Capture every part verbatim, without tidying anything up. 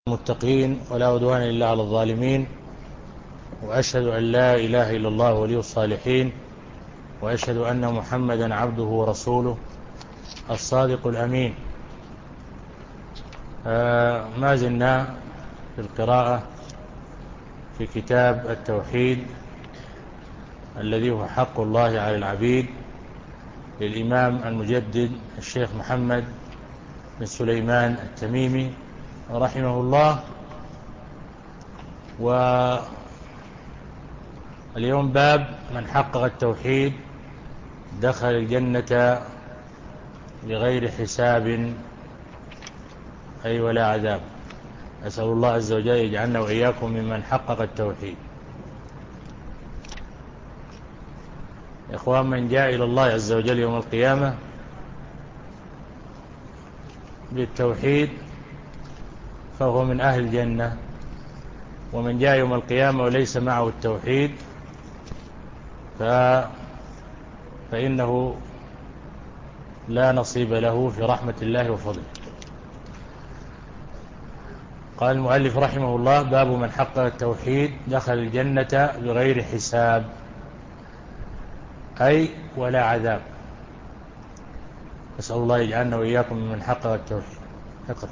المتقين ولا عدوان إلا على الظالمين، وأشهد أن لا إله إلا الله ولي الصالحين، وأشهد أن محمدا عبده ورسوله الصادق الأمين. آه ما زلنا في القراءة في كتاب التوحيد الذي هو حق الله على العبيد للإمام المجدد الشيخ محمد بن سليمان التميمي رحمه الله. واليوم باب من حقق التوحيد دخل الجنة بغير حساب أي ولا عذاب. أسأل الله عز وجل يجعلنا وإياكم ممن حقق التوحيد. إخوان، من جاء إلى الله عز وجل يوم القيامة بالتوحيد فهو من أهل الجنة، ومن جاء يوم القيامة وليس معه التوحيد ف... فإنه لا نصيب له في رحمة الله وفضله. قال المؤلف رحمه الله: باب من حقق التوحيد دخل الجنة بغير حساب أي ولا عذاب. أسأل الله يجعلنا وإياكم من حقق التوحيد. اقرأ.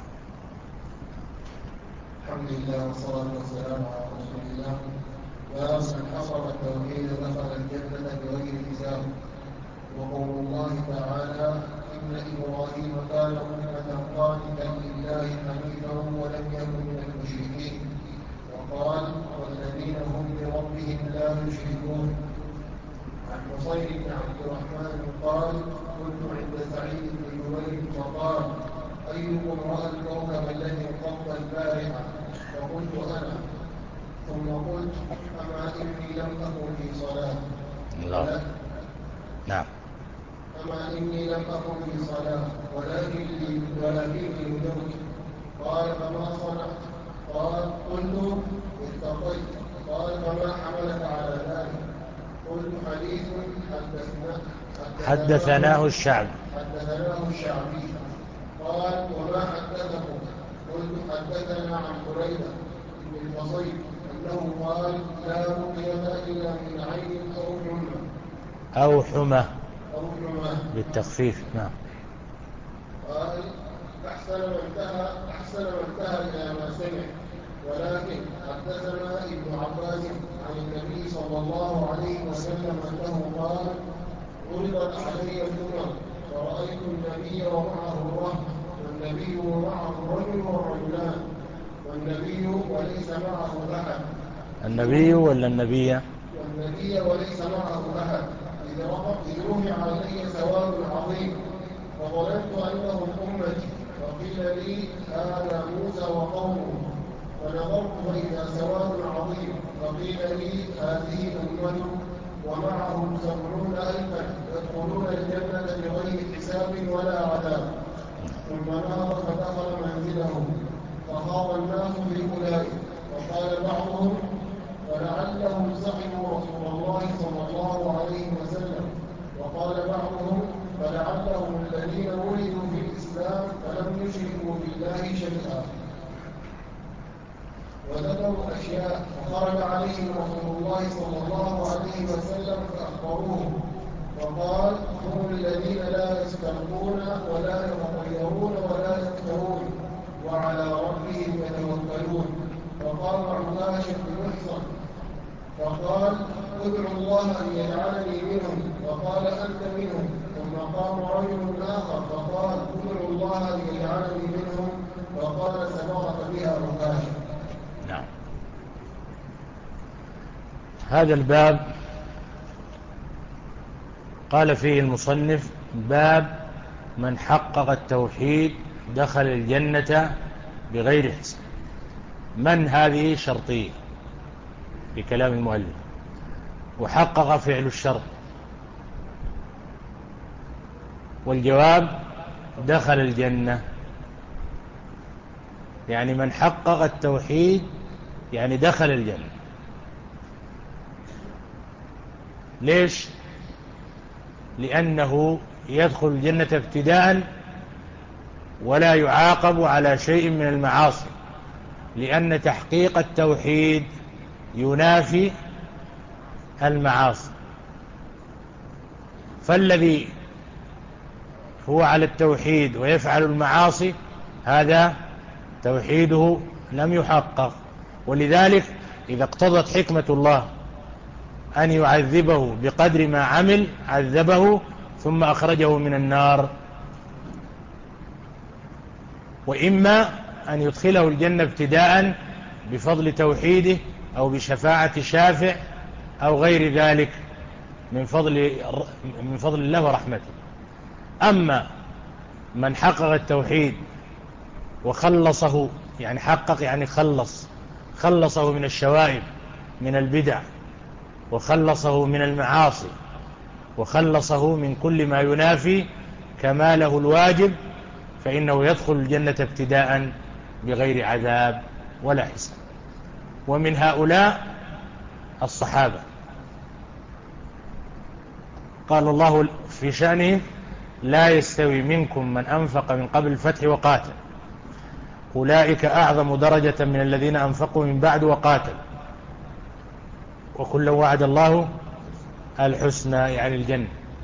الحمد لله والصلاة والسلام على رسول الله. باب من حقق التوحيد دخل الجنة بغير حساب. وقول الله تعالى: إن إبراهيم كان أمة قانتا لله حنيفا ولم يكن من المشركين. وقال: والذين هم بربهم لا يشركون. عن حصين بن عبد الرحمن قال: كنت عند سعيد بن جبير فقال: أيكم رأى الكوكب الذي انقض البارحة؟ فقلت أنا. ثم قلت: أما إني لم أكن في صلاة. الله. نعم. أما إني لم أكن في صلاة ولكني ولكني نذرت. قال: فما صنعت؟ قال: قلت: اتقيت. قال: فما حملك على ذلك؟ قلت: حديث حدثنا حدثناه الشعب حدثناه الشعبي. قال: وما حدثكم؟ قلت: حدثنا عن بريدة بن الفصيل أنه قال: لا رقية إلا من عين أو حمى أو حمى أو حمى بالتخفيف. نعم. قال: أحسن ما انتهى أحسن ما انتهى إلى ما سمع. ولكن حدثنا ابن عباس عن النبي صلى الله عليه وسلم أنه قال: عرضت علي الأمم فرأيت النبي ومعه الرهط، والنبي ومعه الرجل والرجلان، والنبي وليس معه أحد. النبي ولا النبي؟ والنبي وليس معه أحد. إذ رفع علي سواد عظيم فظننت أنهم أمتي، فقيل لي: هذا موسى وقومه. فنظرت فإذا سواد عظيم فقيل لي: هذه أمته ومعهم سبعون ألفا يدخلون الجنة بغير حساب ولا عذاب. ثم نهض فدخل منزله فخاض الناس في أولئك، وقال بعضهم: فلعلهم سحبوا رسول الله صلى الله عليه وسلم. وقال بعضهم: فلعلهم الذين ولدوا في الإسلام فلم يشركوا بالله شيئا. وذكروا أشياء فخرج عليهم رسول الله صلى الله عليه وسلم فأخبروه، وقال: هم الذين لا يسترقون ولا يتطيرون ولا يفترون وعلى ربهم يتوكلون. فقام عكاش بن محصن فقال: ادعوا الله أن يجعلني منهم. فقال: أنت منهم. ثم قام رجل آخر فقال: ادعوا الله أن يجعلني منهم. فقال: سبقك بها عكاش. نعم. هذا الباب قال فيه المصنف: باب من حقق التوحيد دخل الجنة بغير حساب. من هذه شرطية بكلام المؤلف، وحقق فعل الشرط، والجواب دخل الجنة. يعني من حقق التوحيد يعني دخل الجنة. ليش؟ لأنه يدخل الجنة ابتداء ولا يعاقب على شيء من المعاصي، لأن تحقيق التوحيد ينافي المعاصي، فالذي هو على التوحيد ويفعل المعاصي هذا توحيده لم يحقق. ولذلك إذا اقتضت حكمة الله أن يعذبه بقدر ما عمل عذبه ثم أخرجه من النار، وإما أن يدخله الجنة ابتداء بفضل توحيده أو بشفاعة شافع أو غير ذلك من فضل من فضل الله ورحمته. أما من حقق التوحيد وخلصه، يعني حقق يعني خلص خلصه من الشوائب من البدع، وخلصه من المعاصي، وخلصه من كل ما ينافي كماله الواجب، فإنه يدخل الجنة ابتداء بغير عذاب ولا حساب. ومن هؤلاء الصحابة قال الله في شأنهم: لا يستوي منكم من أنفق من قبل الفتح وقاتل أولئك أعظم درجة من الذين أنفقوا من بعد وقاتل وكلا وعد الله الحسنى، يعني الجنة.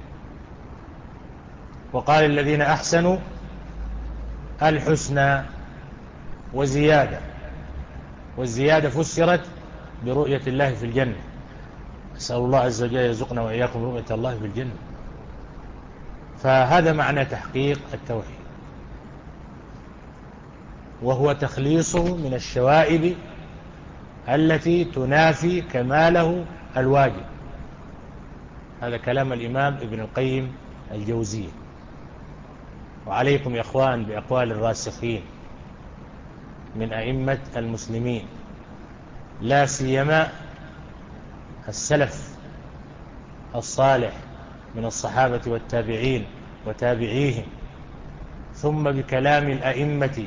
وقال الذين أحسنوا الحسنى وزيادة، والزيادة فسرت برؤية الله في الجنة. أسأل الله عز وجل يرزقنا وإياكم رؤية الله في الجنة. فهذا معنى تحقيق التوحيد، وهو تخليصه من الشوائب التي تنافي كماله الواجب. هذا كلام الإمام ابن القيم الجوزية. وعليكم يا أخوان بأقوال الراسخين من أئمة المسلمين، لا سيما السلف الصالح من الصحابة والتابعين وتابعيهم، ثم بكلام الأئمة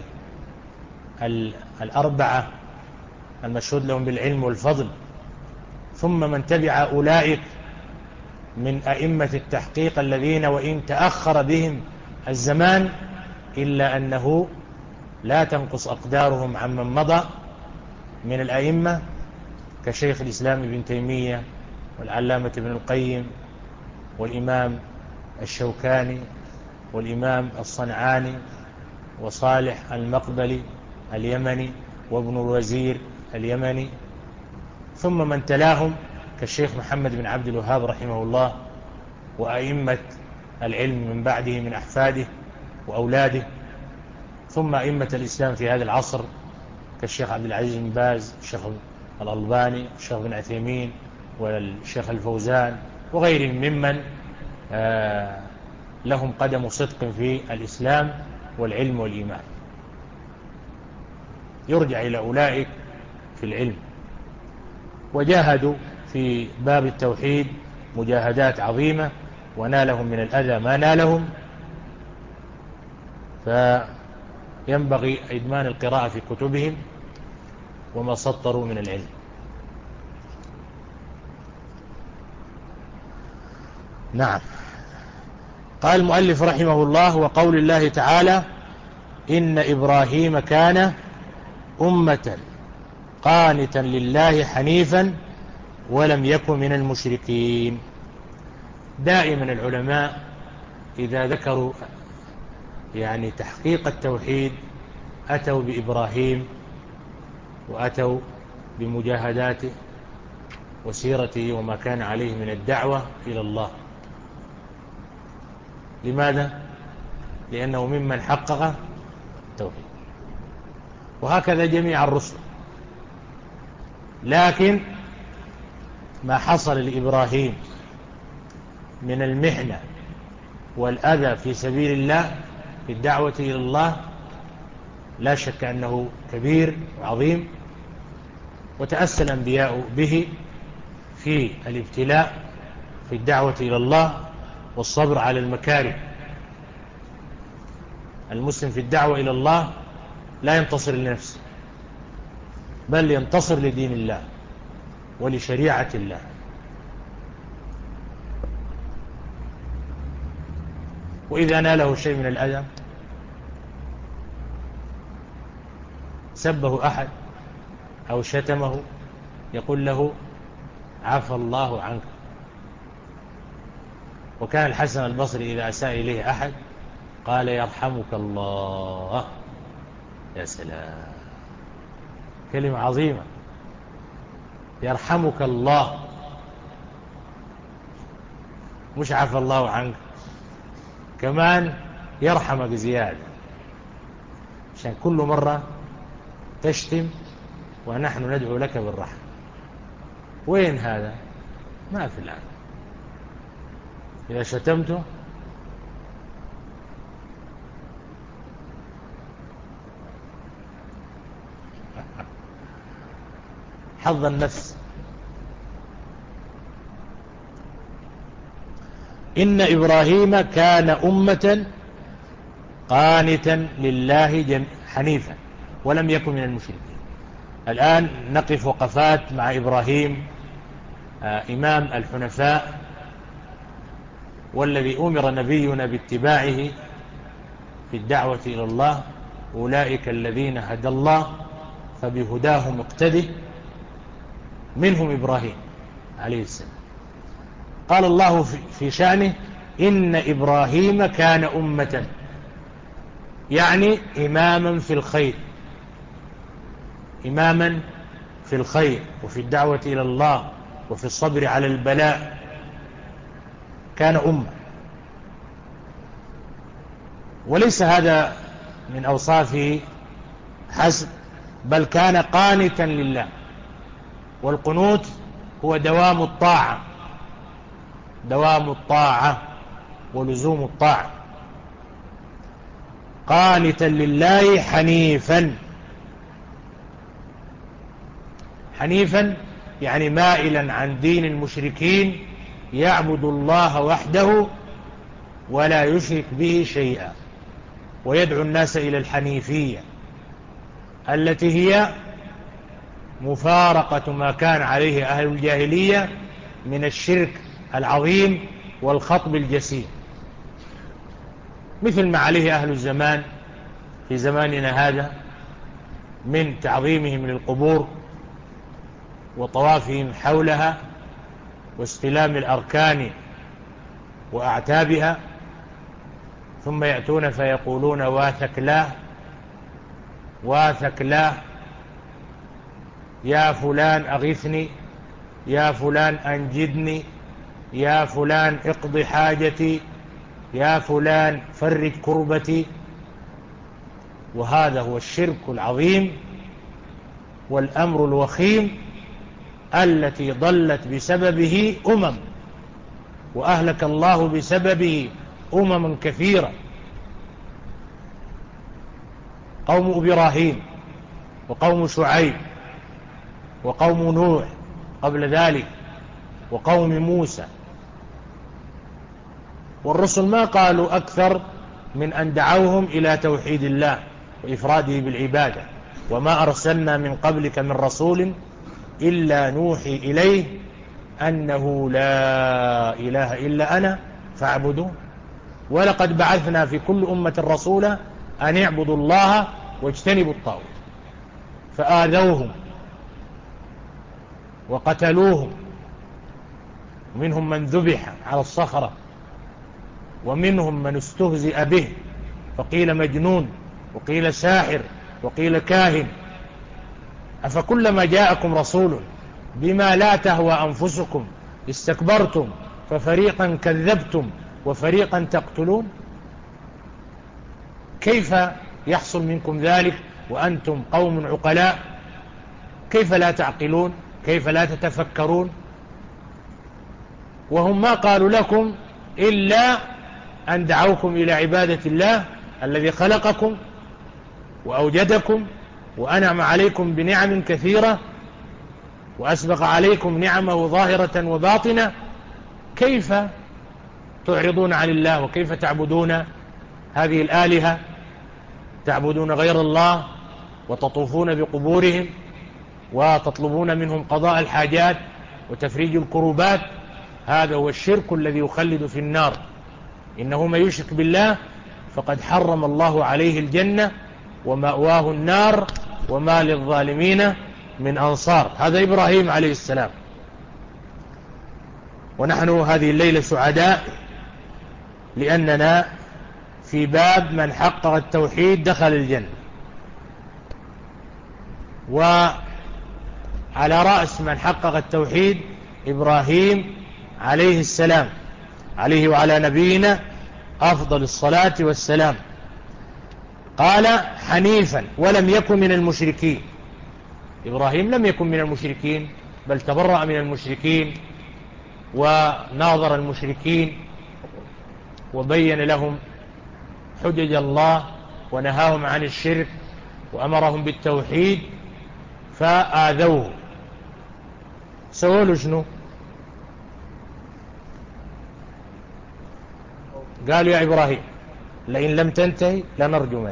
الأربعة المشهود لهم بالعلم والفضل، ثم من تبع أولئك من أئمة التحقيق الذين وإن تأخر بهم الزمان إلا أنه لا تنقص أقدارهم عمن مضى من الأئمة كشيخ الإسلام ابن تيمية والعلامة ابن القيم والإمام الشوكاني والإمام الصنعاني وصالح المقبلي اليمني وابن الوزير اليمني، ثم من تلاهم كالشيخ محمد بن عبد الوهاب رحمه الله وأئمة العلم من بعده من أحفاده وأولاده، ثم أئمة الإسلام في هذا العصر كالشيخ عبد العزيز بن باز، الشيخ الألباني، الشيخ بن عثيمين، والشيخ الفوزان وغيرهم ممن لهم قدم صدق في الإسلام والعلم والإيمان. يرجع إلى أولئك في العلم، وجاهدوا في باب التوحيد مجاهدات عظيمة، ونالهم من الأذى ما نالهم، فينبغي إدمان القراءة في كتبهم وما سطروا من العلم. نعم. قال المؤلف رحمه الله: وقول الله تعالى: إن إبراهيم كان أمة قانتا لله حنيفا ولم يكن من المشركين. دائما العلماء إذا ذكروا يعني تحقيق التوحيد أتوا بإبراهيم، وأتوا بمجاهداته وسيرته وما كان عليه من الدعوة إلى الله. لماذا؟ لأنه ممن حقق التوحيد، وهكذا جميع الرسل. لكن ما حصل لإبراهيم من المحنة والأذى في سبيل الله في الدعوة إلى الله لا شك أنه كبير وعظيم، وتأسى الأنبياء به في الابتلاء في الدعوة إلى الله والصبر على المكاره. المسلم في الدعوة إلى الله لا ينتصر لنفسه، بل ينتصر لدين الله ولشريعة الله. وإذا ناله شيء من الأذى سبه أحد أو شتمه يقول له عفى الله عنك. وكان الحسن البصري إذا أساء إليه أحد قال يرحمك الله. يا سلام، كلمة عظيمة، يرحمك الله، مش عفى الله عنك، كمان يرحمك زيادة، عشان كل مرة تشتم ونحن ندعو لك بالرحمة. وين هذا؟ ما في الآن. إذا شتمته حظ النفس. إن إبراهيم كان أمة قانتا لله حنيفا ولم يكن من المشركين. الآن نقف وقفات مع إبراهيم آه إمام الحنفاء، والذي أمر نبينا باتباعه في الدعوة إلى الله. أولئك الذين هدى الله فبهداه مقتده، منهم إبراهيم عليه السلام. قال الله في شأنه إن إبراهيم كان أمة، يعني إماما في الخير، إماما في الخير وفي الدعوة إلى الله وفي الصبر على البلاء، كان أمة. وليس هذا من أوصافه حسب، بل كان قانتا لله. والقنوت هو دوام الطاعة، دوام الطاعة ولزوم الطاعة. قانتا لله حنيفا، حنيفا يعني مائلا عن دين المشركين، يعبد الله وحده ولا يشرك به شيئا، ويدعو الناس إلى الحنيفية التي هي مفارقة ما كان عليه أهل الجاهلية من الشرك العظيم والخطب الجسيم، مثل ما عليه أهل الزمان في زماننا هذا من تعظيمهم للقبور وطوافهم حولها واستلام الأركان وأعتابها، ثم يأتون فيقولون واثك لا واثك لا، يا فلان أغثني، يا فلان أنجدني، يا فلان اقض حاجتي، يا فلان فرج كربتي. وهذا هو الشرك العظيم والأمر الوخيم التي ضلت بسببه أمم، وأهلك الله بسببه أمم كثيرة. قوم إبراهيم وقوم شعيب وقوم نوح قبل ذلك وقوم موسى. والرسل ما قالوا أكثر من أن دعوهم إلى توحيد الله وإفراده بالعبادة. وما أرسلنا من قبلك من رسول إلا نوحي إليه أنه لا إله إلا أنا فاعبدون. ولقد بعثنا في كل أمة رسولا أن اعبدوا الله واجتنبوا الطاغوت، فآذوهم وقتلوهم، ومنهم من ذبح على الصخرة، ومنهم من استهزئ به فقيل مجنون وقيل ساحر وقيل كاهن. أفكلما جاءكم رسول بما لا تهوى أنفسكم استكبرتم ففريقا كذبتم وفريقا تقتلون؟ كيف يحصل منكم ذلك وأنتم قوم عقلاء؟ كيف لا تعقلون؟ كيف لا تتفكرون؟ وهم ما قالوا لكم إلا أن دعوكم إلى عبادة الله الذي خلقكم وأوجدكم وأنعم عليكم بنعم كثيرة وأسبق عليكم نعمه ظاهرة وباطنة. كيف تعرضون عن الله وكيف تعبدون هذه الآلهة؟ تعبدون غير الله وتطوفون بقبورهم وتطلبون منهم قضاء الحاجات وتفريج الكروبات. هذا هو الشرك الذي يخلد في النار. إنه من يشرك بالله فقد حرم الله عليه الجنة ومأواه النار وما للظالمين من أنصار. هذا إبراهيم عليه السلام. ونحن هذه الليلة سعداء لأننا في باب من حقق التوحيد دخل الجنة. وعلى رأس من حقق التوحيد إبراهيم عليه السلام، عليه وعلى نبينا أفضل الصلاة والسلام. قال حنيفا ولم يكن من المشركين. إبراهيم لم يكن من المشركين، بل تبرأ من المشركين وناظر المشركين وبين لهم حجج الله ونهاهم عن الشرك وأمرهم بالتوحيد فآذوه. سووا شنو؟ قالوا يا إبراهيم لئن لم تنتهي لنرجمنك.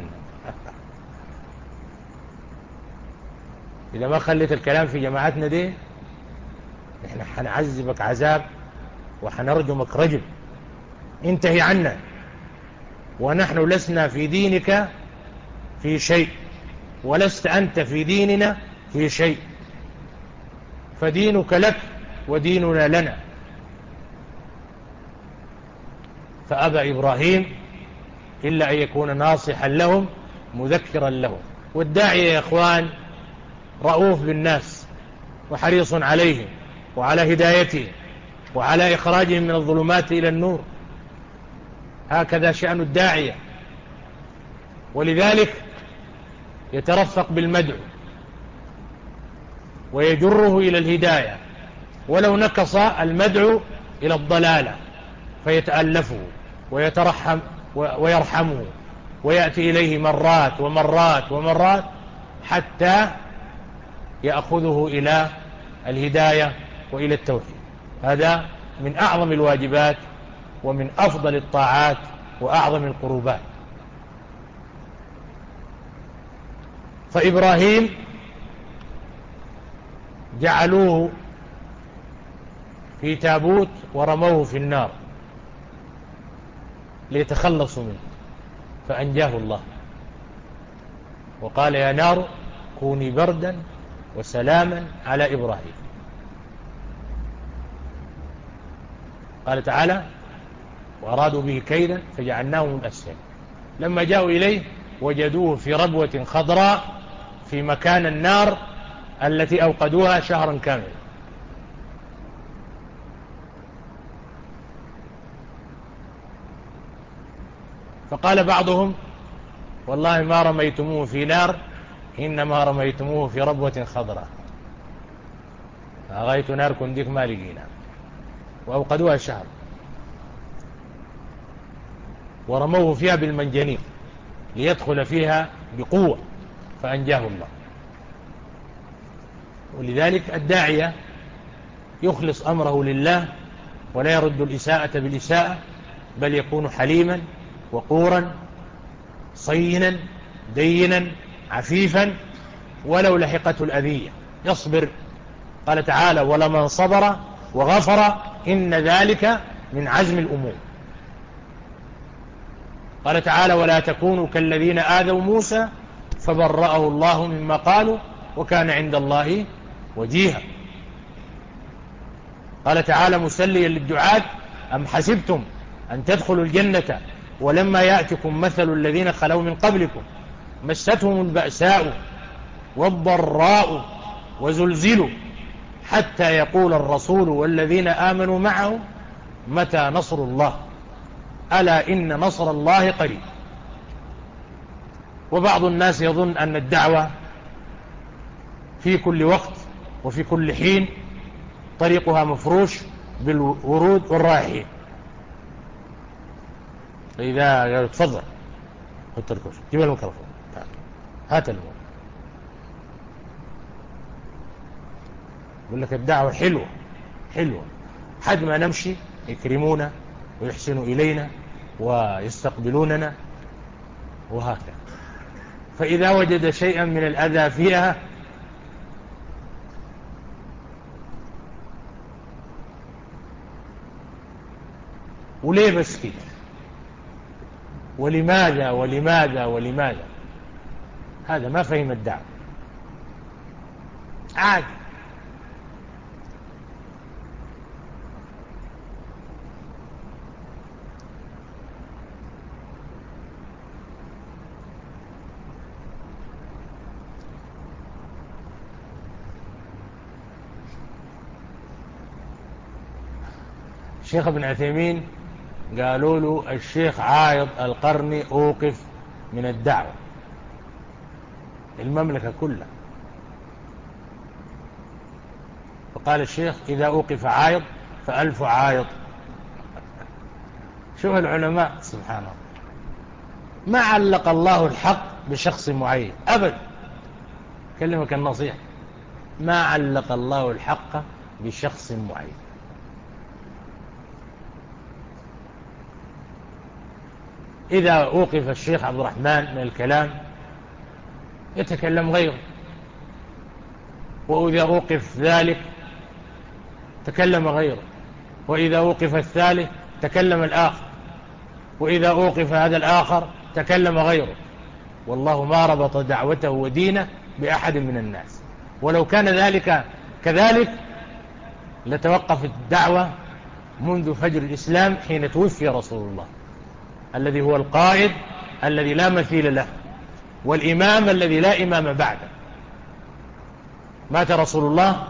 إذا ما خليت الكلام في جماعتنا دي إحنا حنعذبك عذاب وحنرجمك رجم. انتهي عنا، ونحن لسنا في دينك في شيء ولست أنت في ديننا في شيء، فدينك لك وديننا لنا. فأبى إبراهيم إلا أن يكون ناصحا لهم مذكرا لهم. والداعية يا إخوان رؤوف بالناس وحريص عليهم وعلى هدايتهم وعلى إخراجهم من الظلمات إلى النور. هكذا شأن الداعية، ولذلك يترفق بالمدعو ويجره إلى الهداية، ولو نكص المدعو إلى الضلالة فيتألفه ويترحم ويرحمه ويأتي إليه مرات ومرات ومرات حتى يأخذه إلى الهداية وإلى التوحيد. هذا من أعظم الواجبات ومن أفضل الطاعات وأعظم القربات. فإبراهيم جعلوه في تابوت ورموه في النار ليتخلصوا منه، فأنجاه الله وقال يا نار كوني بردا وسلاما على إبراهيم. قال تعالى وأرادوا به كيدا فجعلناهم الأسفل. لما جاءوا إليه وجدوه في ربوة خضراء في مكان النار التي أوقدوها شهرا كاملا. فقال بعضهم والله ما رميتموه في نار إنما رميتموه في ربوة خضراء، أغيت نار كنديك ما لقينا. وأوقدوها شهر ورموه فيها بالمنجنيق ليدخل فيها بقوة فأنجاه الله. ولذلك الداعية يخلص أمره لله ولا يرد الإساءة بالإساءة، بل يكون حليما وقورا صينا دينا عفيفا ولو لحقته الأذية يصبر. قال تعالى ولمن صبر وغفر إن ذلك من عزم الأمور. قال تعالى ولا تكونوا كالذين آذوا موسى فبرأه الله مما قالوا وكان عند الله وجيها. قال تعالى مسليا للدعاة أم حسبتم أن تدخلوا الجنة ولما يأتكم مثل الذين خلوا من قبلكم مستهم البأساء والضراء وزلزلوا حتى يقول الرسول والذين آمنوا معه متى نصر الله ألا إن نصر الله قريب. وبعض الناس يظن أن الدعوة في كل وقت وفي كل حين طريقها مفروش بالورود والرائحين. فإذا قالوا تفضل حط الكرسي جيب الميكروفون هات الموت، يقول لك الدعوة حلوة حلوة حد ما نمشي يكرمونا ويحسنوا إلينا ويستقبلوننا وهكذا. فإذا وجد شيئا من الأذى فيها وليه بس كده ولماذا ولماذا ولماذا، هذا ما فهم الدعوة. عادي. الشيخ ابن عثيمين قالوا له الشيخ عايض القرني أوقف من الدعوة، المملكة كلها. فقال الشيخ إذا أوقف عايض فألف عايض. شوف العلماء سبحان الله، ما علق الله الحق بشخص معين أبدا. كلمك النصيحة، ما علق الله الحق بشخص معين. إذا أوقف الشيخ عبد الرحمن من الكلام يتكلم غيره، وإذا أوقف ذلك تكلم غيره، وإذا أوقف الثالث تكلم الآخر، وإذا أوقف هذا الآخر تكلم غيره. والله ما ربط دعوته ودينه بأحد من الناس، ولو كان ذلك كذلك لتوقفت الدعوة منذ فجر الإسلام حين توفي رسول الله، الذي هو القائد الذي لا مثيل له، والإمام الذي لا إمام بعده. مات رسول الله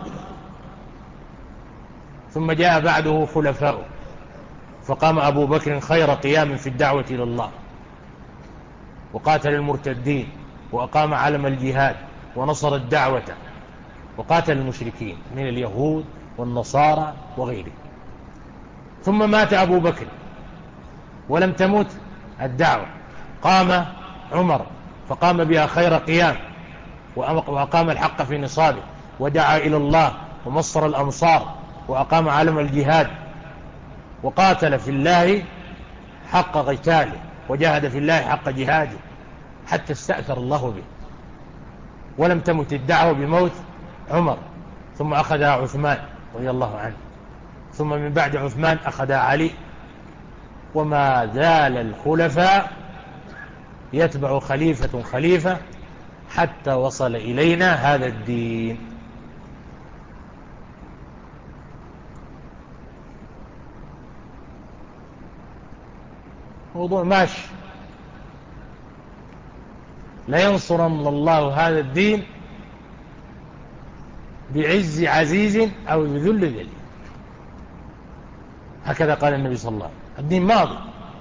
ثم جاء بعده خلفاؤه، فقام أبو بكر خير قيام في الدعوة إلى الله، وقاتل المرتدين، وأقام علم الجهاد، ونصر الدعوة، وقاتل المشركين من اليهود والنصارى وغيره. ثم مات أبو بكر ولم تمت الدعوة، قام عمر فقام بها خير قيام، وأقام الحق في نصابه، ودعا إلى الله، ومصر الأمصار، وأقام علم الجهاد، وقاتل في الله حق قتاله، وجاهد في الله حق جهاده، حتى استأثر الله به. ولم تمت الدعوة بموت عمر، ثم أخذها عثمان رضي الله عنه، ثم من بعد عثمان أخذها علي، وما زال الخلفاء يتبع خليفة خليفة حتى وصل إلينا هذا الدين. موضوع ماشي، لا ينصرن الله هذا الدين بعز عزيز أو بذل ذليل، هكذا قال النبي صلى الله عليه وسلم. الدين ماضي،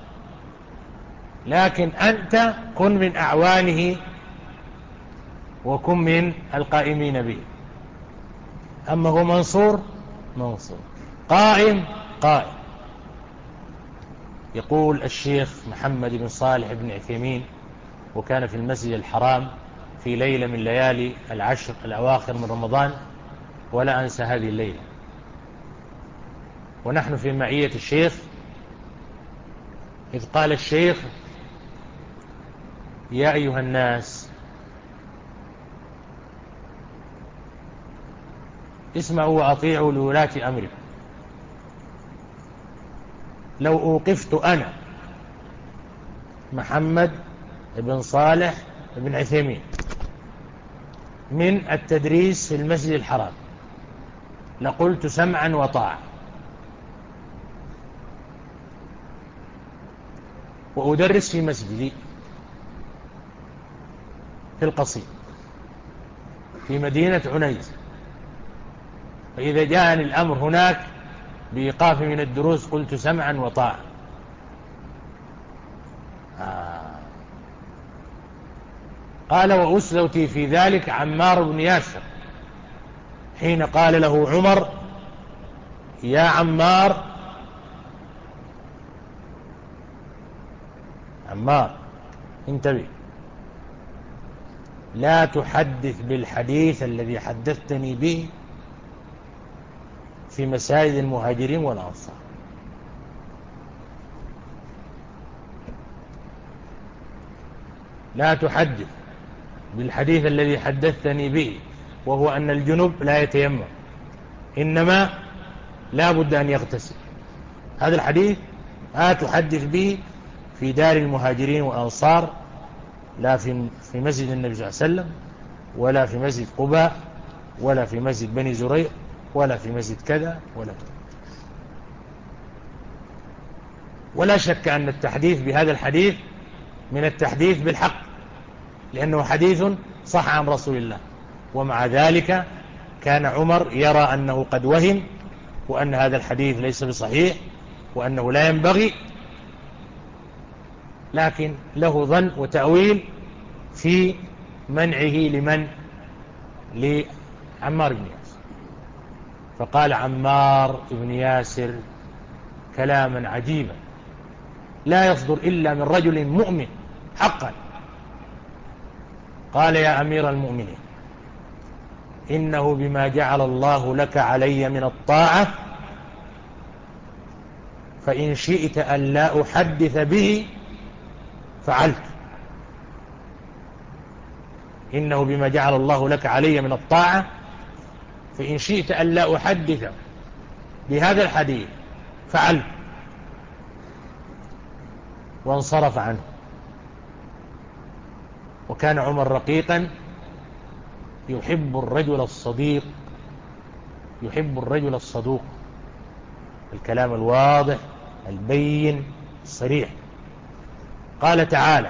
لكن أنت كن من أعوانه وكن من القائمين به. أما هو منصور منصور، قائم قائم. يقول الشيخ محمد بن صالح بن عثيمين، وكان في المسجد الحرام في ليلة من ليالي العشر الأواخر من رمضان، ولا أنسى هذه الليلة، ونحن في معية الشيخ، إذ قال الشيخ: يا أيها الناس اسمعوا وأطيعوا لولاة أمركم. لو أوقفت أنا محمد بن صالح بن عثيمين من التدريس في المسجد الحرام لقلت سمعا وطاعة، وأدرس في مسجدي في القصيم في مدينة عنيز، فإذا جاءني الأمر هناك بإيقاف من الدروس قلت سمعا وطاعة. آه. قال: وأسلوتي في ذلك عمار بن ياسر حين قال له عمر: يا عمار، عمار انتبه، لا تحدث بالحديث الذي حدثتني به في مساجد المهاجرين والأنصار. لا تحدث بالحديث الذي حدثتني به، وهو أن الجنوب لا يتيمم، إنما لا بد أن يغتسل. هذا الحديث لا تحدث به في دار المهاجرين والأنصار، لا في في مسجد النبي صلى الله عليه وسلم، ولا في مسجد قباء، ولا في مسجد بني زريق ولا في مسجد كذا ولا كذا. ولا شك أن التحديث بهذا الحديث من التحديث بالحق، لأنه حديث صح عن رسول الله. ومع ذلك كان عمر يرى أنه قد وهم، وأن هذا الحديث ليس بصحيح، وأنه لا ينبغي، لكن له ظن وتأويل في منعه لمن لعمار بن ياسر. فقال عمار بن ياسر كلاما عجيبا لا يصدر إلا من رجل مؤمن حقا. قال يا أمير المؤمنين إنه بما جعل الله لك علي من الطاعة فإن شئت أن لا أحدث به فعلت. إنه بما جعل الله لك علي من الطاعة فإن شئت أن لا أحدث بهذا الحديث فعلت. وانصرف عنه. وكان عمر رقيقا يحب الرجل الصديق، يحب الرجل الصدوق، الكلام الواضح البين الصريح. قال تعالى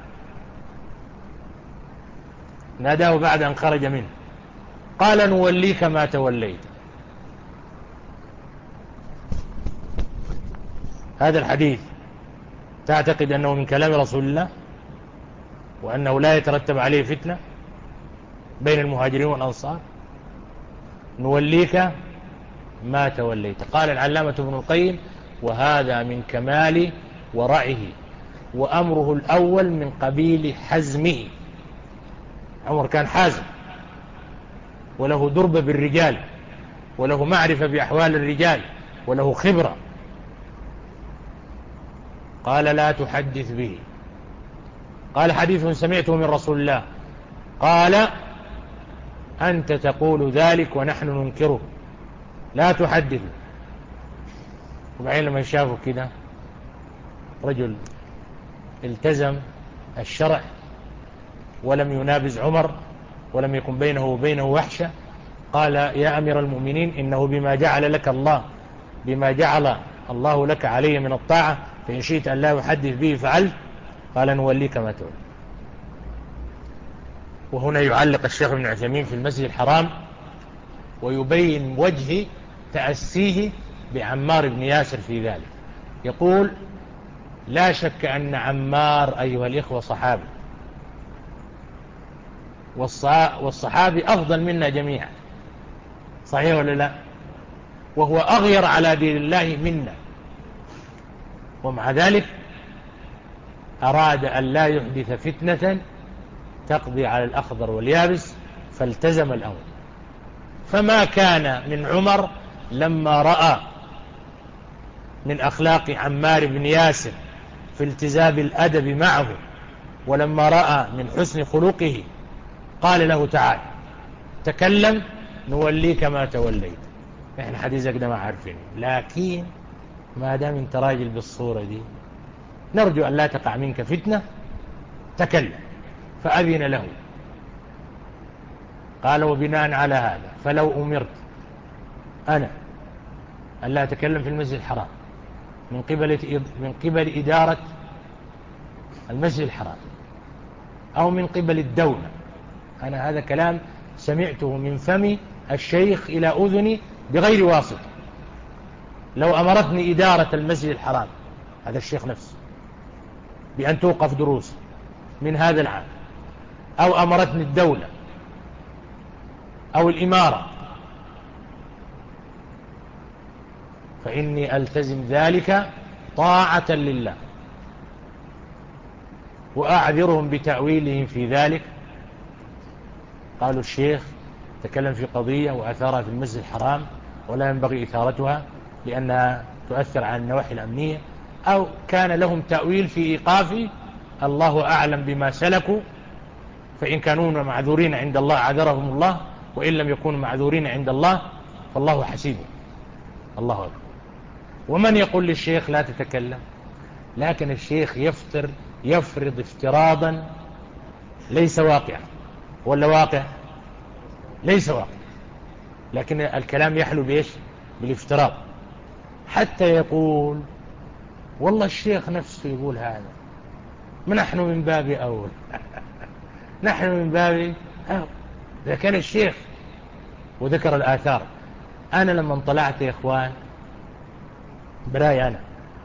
ناداه بعد أن خرج منه قال نوليك ما توليت. هذا الحديث تعتقد أنه من كلام رسول الله وأنه لا يترتب عليه فتنة بين المهاجرين والأنصار؟ نوليك ما توليت. قال العلامة ابن القيم وهذا من كمال ورعه وأمره الأول من قبيل حزمه. عمر كان حازم وله دربة بالرجال وله معرفة بأحوال الرجال وله خبرة. قال لا تحدث به. قال حديث سمعته من رسول الله. قال أنت تقول ذلك ونحن ننكره لا تحدث. وبعدين لما شافوا كده رجل التزم الشرع ولم ينابز عمر ولم يكن بينه وبينه وحشة قال يا أمير المؤمنين إنه بما جعل لك الله بما جعل الله لك علي من الطاعة فإن شئت أن لا أحدث به فعلت. قال نوليك ما تولي. وهنا يعلق الشيخ ابن عثيمين في المسجد الحرام ويبين وجه تأسيه بعمار بن ياسر في ذلك. يقول لا شك أن عمار أيها الإخوة صحابي، والصحابي أفضل منا جميعا، صحيح ولا لا؟ وهو أغير على دين الله منا، ومع ذلك أراد أن لا يحدث فتنة تقضي على الأخضر واليابس فالتزم الأمر. فما كان من عمر لما رأى من أخلاق عمار بن ياسر في التزام الأدب معه ولما رأى من حسن خلقه قال له تعال تكلم نوليك ما توليت. احنا حديثك ده ما عارفين، لكن ما دام انت راجل بالصورة دي نرجو أن لا تقع منك فتنة تكلم. فأذن له. قال وبناء على هذا فلو أمرت أنا أن لا أتكلم في المسجد الحرام من قبل من قبل إدارة المسجد الحرام أو من قبل الدولة، أنا هذا كلام سمعته من فم الشيخ إلى أذني بغير واسطة، لو أمرتني إدارة المسجد الحرام هذا الشيخ نفسه بأن توقف دروس من هذا العام أو أمرتني الدولة أو الإمارة فإني ألتزم ذلك طاعة لله وأعذرهم بتأويلهم في ذلك. قالوا الشيخ تكلم في قضية وأثارها في المسجد الحرام ولا ينبغي إثارتها لأنها تؤثر على النواحي الأمنية، أو كان لهم تأويل في إيقافي الله أعلم بما سلكوا، فإن كانوا معذورين عند الله عذرهم الله، وإن لم يكونوا معذورين عند الله فالله حسيبه. الله أكبر. ومن يقول للشيخ لا تتكلم؟ لكن الشيخ يفتر يفرض افتراضا ليس واقعا، ولا واقع؟ ليس واقع. لكن الكلام يحلو بإيش؟ بالافتراض، حتى يقول والله الشيخ نفسه يقول هذا، ما نحن من باب أول نحن من باب أول. إذا كان الشيخ وذكر الآثار. أنا لما طلعت يا إخوان براي أنا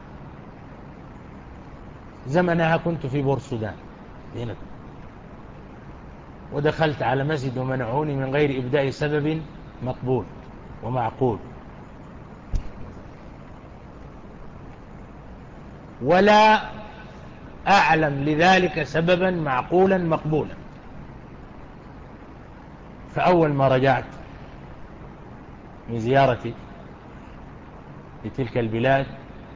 زمنها كنت في بور السودان هنا، ودخلت على مسجد ومنعوني من غير إبداء سبب مقبول ومعقول، ولا أعلم لذلك سببا معقولا مقبولا. فأول ما رجعت من زيارتي لتلك البلاد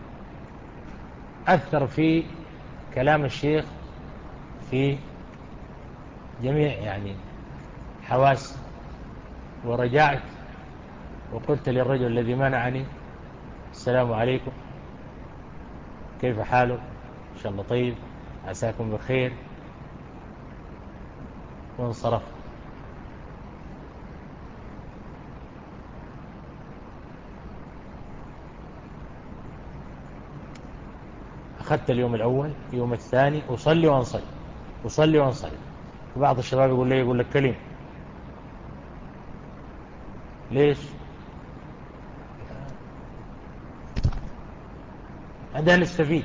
أثر في كلام الشيخ في جميع يعني حواس، ورجعت وقلت للرجل الذي منعني السلام عليكم، كيف حاله؟ إن شاء الله طيب، عساكم بخير، وانصرف. أخذت اليوم الأول، يوم الثاني أصلي وأنصرف، أصلي وأنصرف. بعض الشباب يقول لي يقول لك كلمة ليش؟ عندنا نستفيد.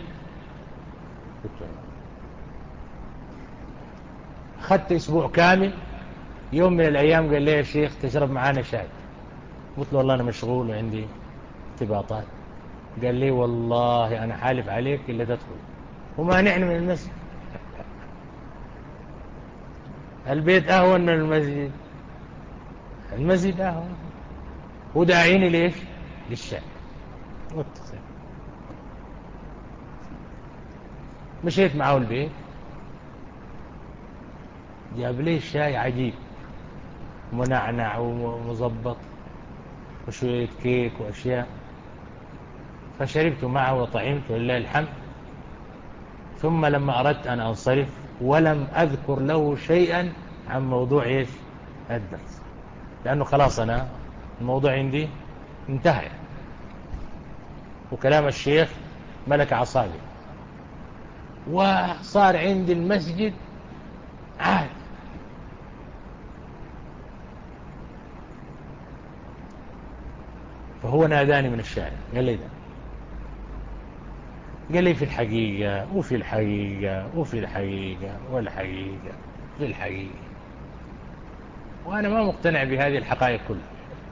أخذت أسبوع كامل، يوم من الأيام قال لي يا شيخ تشرب معانا شاي، قلت له والله أنا مشغول وعندي ارتباطات. قال لي والله أنا حالف عليك إلا تدخل، ومانعني من المسجد، البيت أهون من المسجد، المسجد أهون، وداعيني ليش؟ للشاي. مشيت معه البيت، جاب لي الشاي عجيب منعنع ومظبط وشوية كيك وأشياء، فشربت معه وطعمت ولله الحمد. ثم لما أردت أن أنصرف ولم أذكر له شيئا عن موضوع إيش؟ الدرس، لأنه خلاص أنا الموضوع عندي انتهى، وكلام الشيخ ملك عصابي، وصار عندي المسجد عاد. فهو ناداني من الشارع قال لي ده، قال لي في الحقيقة وفي الحقيقة وفي الحقيقة والحقيقة في الحقيقة، وأنا ما مقتنع بهذه الحقائق كلها.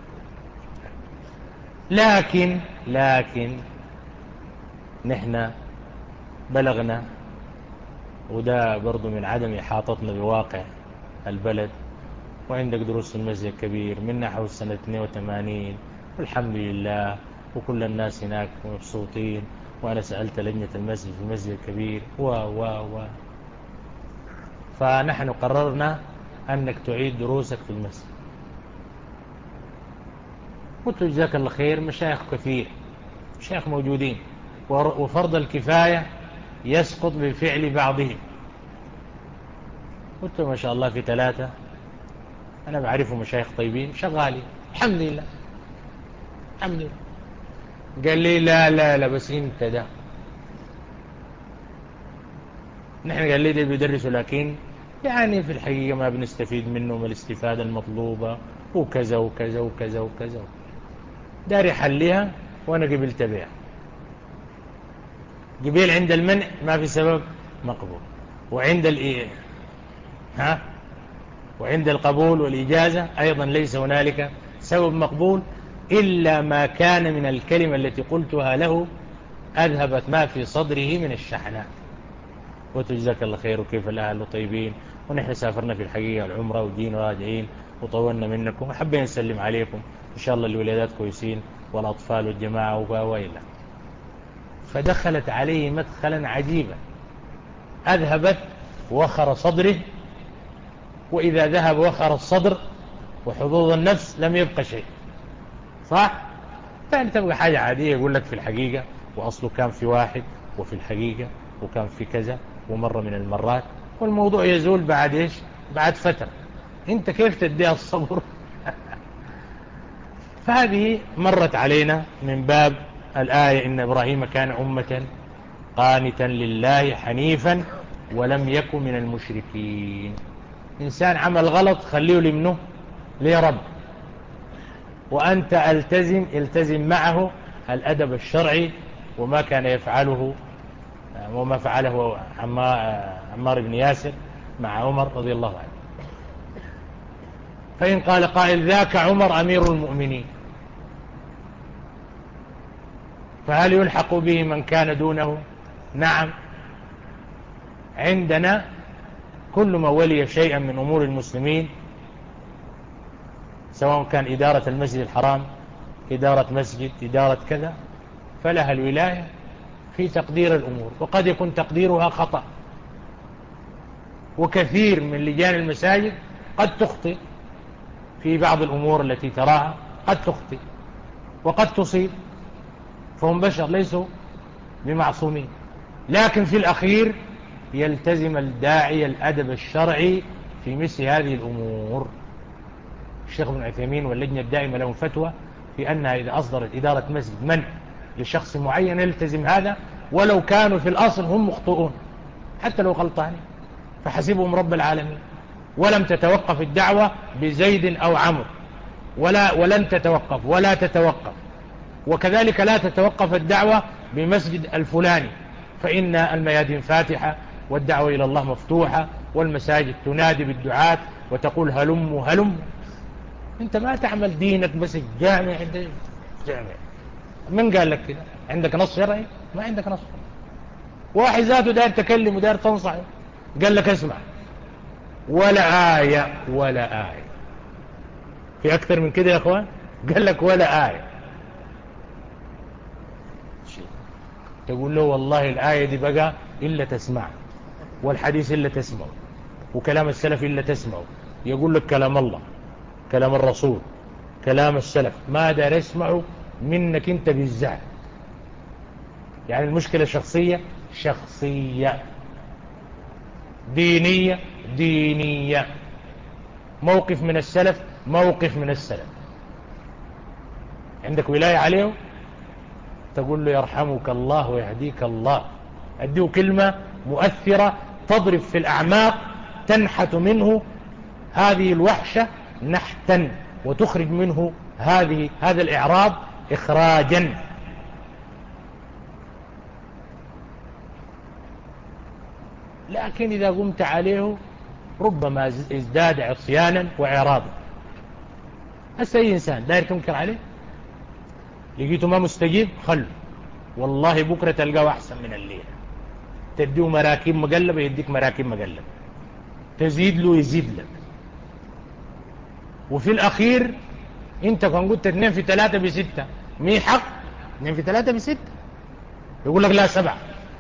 لكن لكن نحن بلغنا، وده برضو من عدم إحاطتنا بواقع البلد، وعندك دروس المسجد كبير من نحو السنة اثنين وثمانين والحمد لله، وكل الناس هناك مبسوطين، وأنا سألت لجنة المسجد في المسجد الكبير و و و فنحن قررنا أنك تعيد دروسك في المسجد. قلت له جزاك الله خير، مشايخ كثير، مشايخ موجودين، وفرض الكفاية يسقط بفعل بعضهم. قلت له ما شاء الله في ثلاثة أنا بعرفهم مشايخ طيبين شغالين الحمد لله الحمد لله. قال لي لا لا لا بس انت ده، نحن قال لي ده بيدرسوا لكن يعني في الحقيقة ما بنستفيد منهم الاستفادة المطلوبة، وكذا وكذا وكذا وكذا، داري حليها وانا قبلت بيها. قبيل عند المنع ما في سبب مقبول، وعند الإيه ها وعند القبول والإجازة أيضا ليس هنالك سبب مقبول إلا ما كان من الكلمة التي قلتها له أذهبت ما في صدره من الشحناء. وتجزاك الله خير، وكيف الأهل طيبين، ونحن سافرنا في الحقيقة العمرة وجينا راجعين وطولنا منكم، وحبينا نسلم عليكم، إن شاء الله الولادات كويسين والأطفال والجماعة وإلى. فدخلت عليه مدخلا عجيبا أذهبت وخر صدره، وإذا ذهب وخر الصدر وحظوظ النفس لم يبقى شيء، صح؟ فأنت تبقى حاجة عادية، يقول لك في الحقيقة وأصله كان في واحد، وفي الحقيقة وكان في كذا، ومرة من المرات، والموضوع يزول بعد إيش؟ بعد فترة. أنت كيف تديها الصبر؟ فهذه مرت علينا من باب الآية إن إبراهيم كان أمة قانتا لله حنيفا ولم يكن من المشركين. إنسان عمل غلط خليه لمنه ليه رب، وأنت التزم التزم معه الأدب الشرعي وما كان يفعله وما فعله عمار بن ياسر مع عمر رضي الله عنه. فإن قال قائل ذاك عمر أمير المؤمنين، فهل يلحق به من كان دونه؟ نعم، عندنا كل من ولي شيئا من أمور المسلمين سواء كان إدارة المسجد الحرام، إدارة مسجد، إدارة كذا، فلها الولاية في تقدير الأمور، وقد يكون تقديرها خطأ، وكثير من لجان المساجد قد تخطئ في بعض الأمور التي تراها، قد تخطئ وقد تصيب، فهم بشر ليسوا بمعصومين. لكن في الأخير يلتزم الداعي الأدب الشرعي في مثل هذه الأمور. الشيخ ابن عثيمين واللجنة الدائمة لهم فتوى في أنها إذا أصدرت إدارة مسجد منع لشخص معين يلتزم هذا، ولو كانوا في الأصل هم مخطئون حتى لو غلطانين، فحسبهم رب العالمين. ولم تتوقف الدعوة بزيد أو عمرو، ولا ولن تتوقف ولا تتوقف. وكذلك لا تتوقف الدعوة بمسجد الفلاني، فإن الميادين فاتحة والدعوة إلى الله مفتوحة، والمساجد تنادي بالدعاة وتقول هلم هلم. انت ما تعمل دينك بس الجامع عند جامع. من قال لك كده؟ عندك نص شرعي؟ ما عندك نص. واحد ذاته داير تكلم وداير تنصح، قال لك اسمع، ولا آية ولا آية. في أكثر من كده يا أخوان؟ قال لك ولا آية. تقول له والله الآية دي بقى إلا تسمع، والحديث إلا تسمعه، وكلام السلف إلا تسمعه. يقول لك كلام الله، كلام الرسول، كلام السلف، ما دار يسمعه منك انت بالذات. يعني المشكلة شخصية شخصية، دينية دينية، موقف من السلف موقف من السلف. عندك ولاية عليه، تقول له يرحمك الله ويهديك الله. أديه كلمة مؤثرة تضرب في الأعماق، تنحت منه هذه الوحشة نحتا، وتخرج منه هذه هذا الإعراض إخراجا. لكن إذا قمت عليه ربما ازداد عصيانا وإعراضا. هسه أي إنسان داير تنكر عليه، لقيته ما مستجيب، خلو والله بكرة تلقاه أحسن من الليلة. تديه مراكب مقلبة يديك مراكب مقلبة، تزيد له يزيد لك. وفي الأخير انت كان قلت اثنين في ثلاثة بستة، مي حق اثنين في ثلاثة بستة، يقول لك لا سبعة،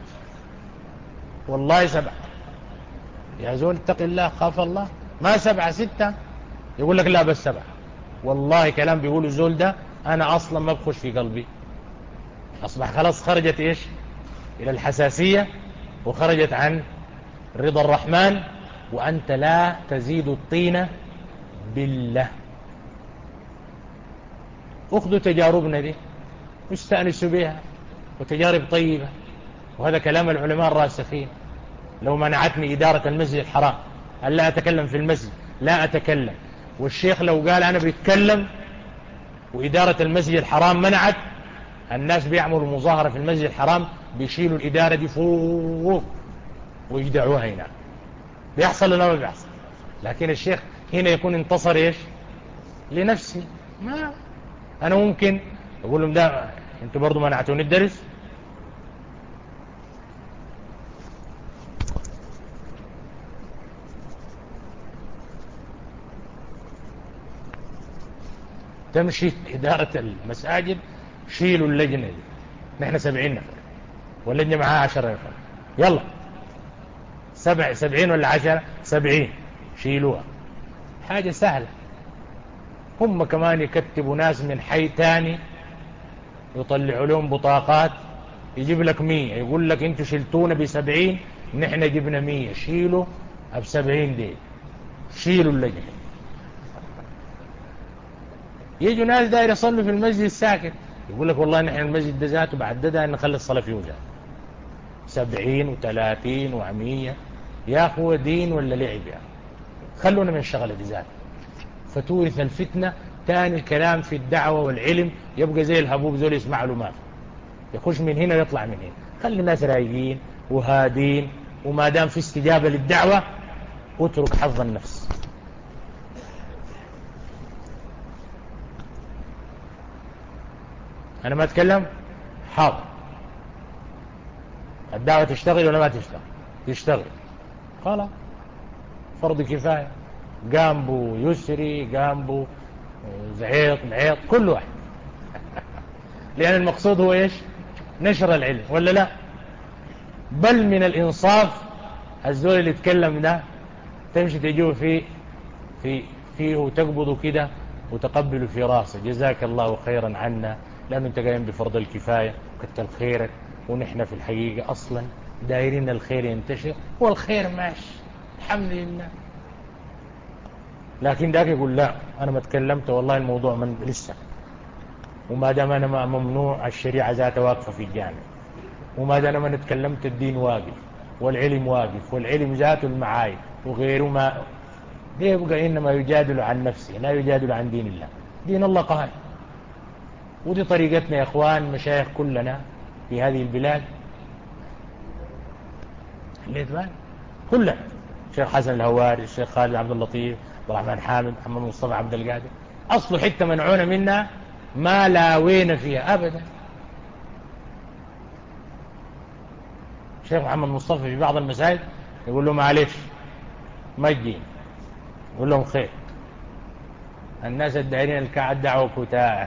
والله سبعة. يا زول اتق الله خاف الله، ما سبعة ستة، يقول لك لا بس سبعة. والله كلام بيقوله الزول ده أنا أصلا ما بخش في قلبي. أصبح خلاص خرجت إيش إلى الحساسية، وخرجت عن رضا الرحمن، وأنت لا تزيد الطينة بالله. أخذوا تجاربنا دي واستأنسوا بها، وتجارب طيبة. وهذا كلام العلماء الراسخين. لو منعتني إدارة المسجد الحرام أن لا أتكلم في المسجد لا أتكلم، والشيخ لو قال أنا بيتكلم وإدارة المسجد الحرام منعت، الناس بيعملوا مظاهرة في المسجد الحرام بيشيلوا الإدارة دي فوق ويجدعوها هنا. بيحصل ولا ما بيحصل؟ لكن الشيخ هنا يكون انتصر إيش لنفسي. ما أنا ممكن أقول لهم ده أنتوا برضو منعتوني الدرس. تمشي إدارة المساجد شيلوا اللجنة دي، نحن سبعين نفر واللجنة معها عشرة نفر، يلا سبع سبعين ولا عشرة سبعين، شيلوها. حاجة سهلة. هم كمان يكتبوا ناس من حي تاني يطلعوا لهم بطاقات، يجيب لك مية، يقول لك انتوا شلتونا بسبعين، نحن جبنا مية، شيلوا بسبعين دي، شيلوا اللجنة. يجوا ناس داير يصلوا في المسجد ساكت، يقول لك والله نحن المسجد ده ذاته بعددها نخلي الصلاة فيه ذاته سبعين وثلاثين وعمية. يا أخوة دين ولا لعب؟ يا خلونا من الشغلة دي ذاته، فتورث الفتنة. تاني الكلام في الدعوة والعلم يبقى زي الهبوب، زول يسمع له ما يخش من هنا ويطلع من هنا. خلي الناس رايقين وهادين، وما دام في استجابة للدعوة اترك حظ النفس. أنا ما أتكلم حاضر. الدعوة تشتغل ولا ما تشتغل؟ تشتغل خلاص، فرض كفاية. قام بو يسري، قام بو زعيط معيط، كل واحد لأن المقصود هو إيش؟ نشر العلم ولا لا؟ بل من الإنصاف الزول اللي يتكلم ده تمشي تجوه في في فيه وتقبضه كده وتقبله في راسه، جزاك الله خيرا عنا، لأنه انت قايم بفرض الكفاية وكتر خيرك، ونحن في الحقيقة أصلا دايرين الخير ينتشر والخير ماشي الحمد لله. لكن داك يقول لا أنا ما تكلمت والله الموضوع من لسه، وما دام أنا ما ممنوع الشريعة ذاتها واقفة في الجانب، وما دام أنا ما تكلمت الدين واقف والعلم واقف والعلم ذاته المعاي وغيره، ما ليه يبقى إنما يجادل عن نفسه لا يجادل عن دين الله. دين الله قهر، ودي طريقتنا يا إخوان مشايخ كلنا في هذه البلاد. اللي تبان كلنا، الشيخ حسن الهواري، الشيخ خالد عبد اللطيف، عبد الرحمن حامد، محمد مصطفى عبد القادر، أصله حتة منعونة منها ما لاوينا فيها أبدا. الشيخ محمد مصطفى في بعض المساجد يقول له معلش ما تجين، يقول لهم خير، الناس الداعين الكعد دعوة كتار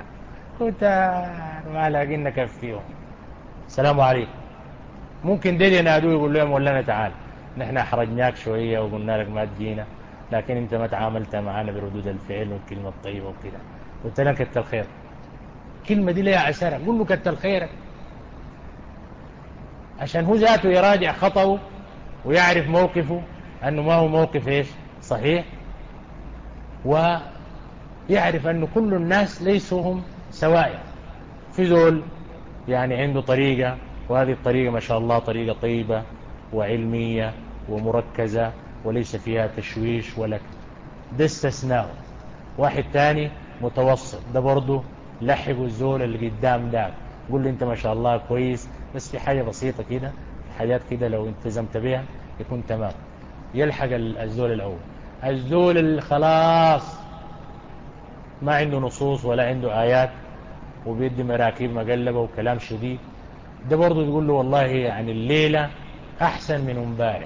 كتار ما لاقينا كفيهم، السلام عليكم. ممكن ديل ينادوه يقول لهم ولانا تعال نحن احرجناك شوية وقلنا لك ما تجينا، لكن انت ما تعاملت معنا بردود الفعل والكلمة الطيبة وكده، قلت لك كتر خير. كلمة دي لها عسارة، قل له كتر خيرك عشان هو ذاته يراجع خطأه ويعرف موقفه أنه ما هو موقف إيش صحيح، ويعرف أنه كل الناس ليسوا هم سواء. في ذول يعني عنده طريقة، وهذه الطريقة ما شاء الله طريقة طيبة وعلمية ومركزة وليس فيها تشويش ولا ده استثناء. واحد تاني متوسط، ده برضه لحقوا الزول اللي قدام ده، قول له انت ما شاء الله كويس، بس في حاجة بسيطة كده، حاجات كده لو التزمت بها يكون تمام. يلحق الزول الأول. الزول اللي خلاص ما عنده نصوص ولا عنده آيات وبيدي مراكيب مقلبة وكلام شديد، ده برضه تقول له والله يعني الليلة أحسن من امبارح،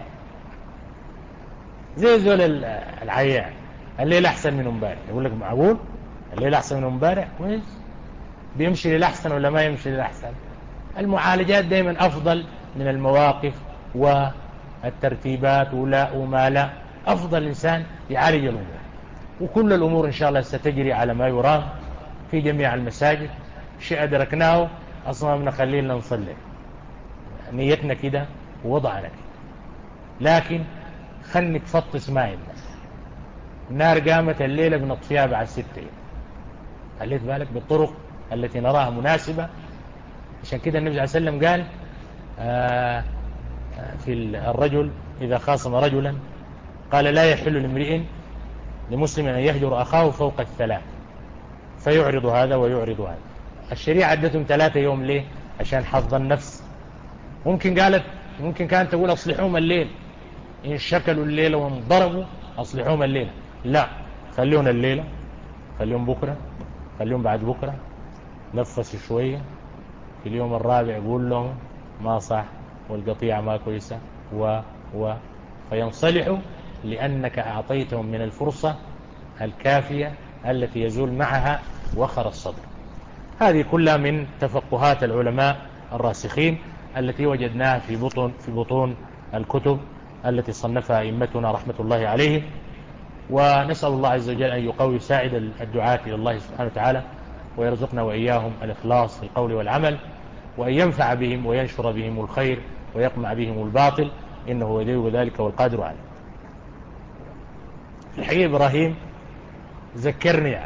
زي زول العيان الليلة أحسن من امبارح، يقول لك معقول الليلة أحسن من امبارح؟ كويس، بيمشي للأحسن ولا ما يمشي للأحسن؟ المعالجات دائما أفضل من المواقف والترتيبات ولا وما لا، أفضل إنسان يعالج الأمور، وكل الأمور إن شاء الله ستجري على ما يرام في جميع المساجد. شيء أدركناه أصلا بنخليه لنا نصلي، نيتنا كده ووضعنا كده، لكن خلنك فطس ما عندنا. النار قامت الليلة بنطفيها بعد ستة، خليت بالك بالطرق التي نراها مناسبة. عشان كده النبي صلى الله عليه وسلم قال آه في الرجل إذا خاصم رجلا قال لا يحل لامرئ لمسلم أن يهجر أخاه فوق الثلاث، فيعرض هذا ويعرض هذا. الشريعة عدتهم ثلاثة يوم ليه؟ عشان حفظ النفس. ممكن قالت ممكن كانت تقول أصلحوهم الليل، إن شكلوا الليلة وانضربوا أصلحوهم الليلة، لا، خليهم الليلة، خليهم بكرة، خليهم بعد بكرة، نفسوا شوية، في اليوم الرابع يقول لهم ما صح والقطيعة ما كويسة و و فينصلحوا لأنك أعطيتهم من الفرصة الكافية التي يزول معها وخر الصدر. هذه كلها من تفقهات العلماء الراسخين التي وجدناها في بطون في بطون الكتب التي صنفها أئمتنا رحمة الله عليهم. ونسأل الله عز وجل أن يقوي ساعد الدعاة إلى الله سبحانه وتعالى، ويرزقنا وإياهم الإخلاص في القول والعمل، وأن ينفع بهم وينشر بهم الخير ويقمع بهم الباطل، إنه ولي ذلك والقادر عليه. الحقيقة إبراهيم ذكرني يعني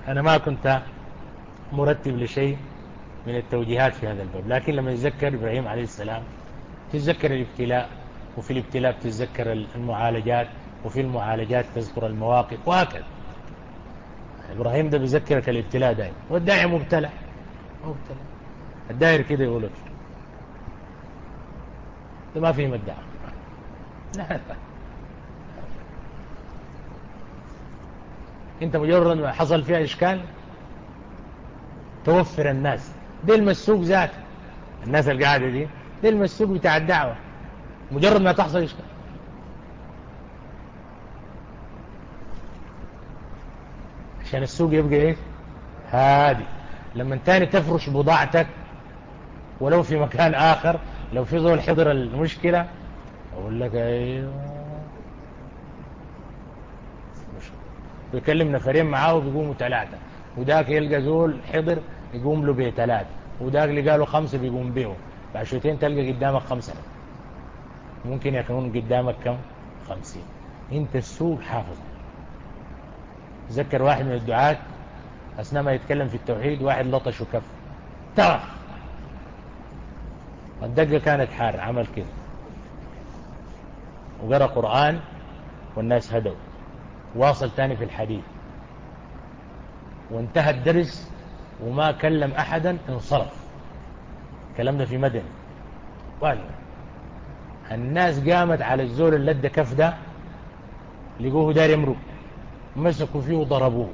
أنا ما كنت مرتب لشيء من التوجيهات في هذا الباب، لكن لما يتذكر إبراهيم عليه السلام تتذكر الابتلاء، وفي الابتلاء تتذكر المعالجات، وفي المعالجات تذكر المواقف، وهكذا. إبراهيم ده بيذكرك الابتلاء دائما، والداعي مبتلى مبتلى الدائر كده يقولك ده ما فيه مدعي. لا، انت مجرد ما حصل فيها اشكال توفر الناس دي المسوق ذات الناس القاعدة دي دي المسوق بتاع الدعوة، مجرد ما تحصل اشكال عشان السوق يبقى ايه هادي. لما تاني تفرش بضاعتك ولو في مكان اخر، لو في ذو الحضر المشكلة اقول لك ايوه بيكلم نفرين معاه وبيقوموا ثلاثة، وداك يلقى زول حضر يقوم له بيه ثلاثة، وداك اللي قالوا خمسة بيقوم بيه، بعد شويتين تلقى قدامك خمسة، ممكن يكون قدامك كم خمسين. انت السوق حافظ. تذكر واحد من الدعاة أثناء ما يتكلم في التوحيد واحد لطش وكف ترى الدقة كانت حار، عمل كده وقرأ قرآن والناس هدوا، واصل تاني في الحديث وانتهى الدرس وما كلم أحدا، انصرف. الكلام ده في مدن والله. الناس قامت على الزول اللي ادى كف ده، لقوه دار يمرق، مسكوا فيه وضربوه.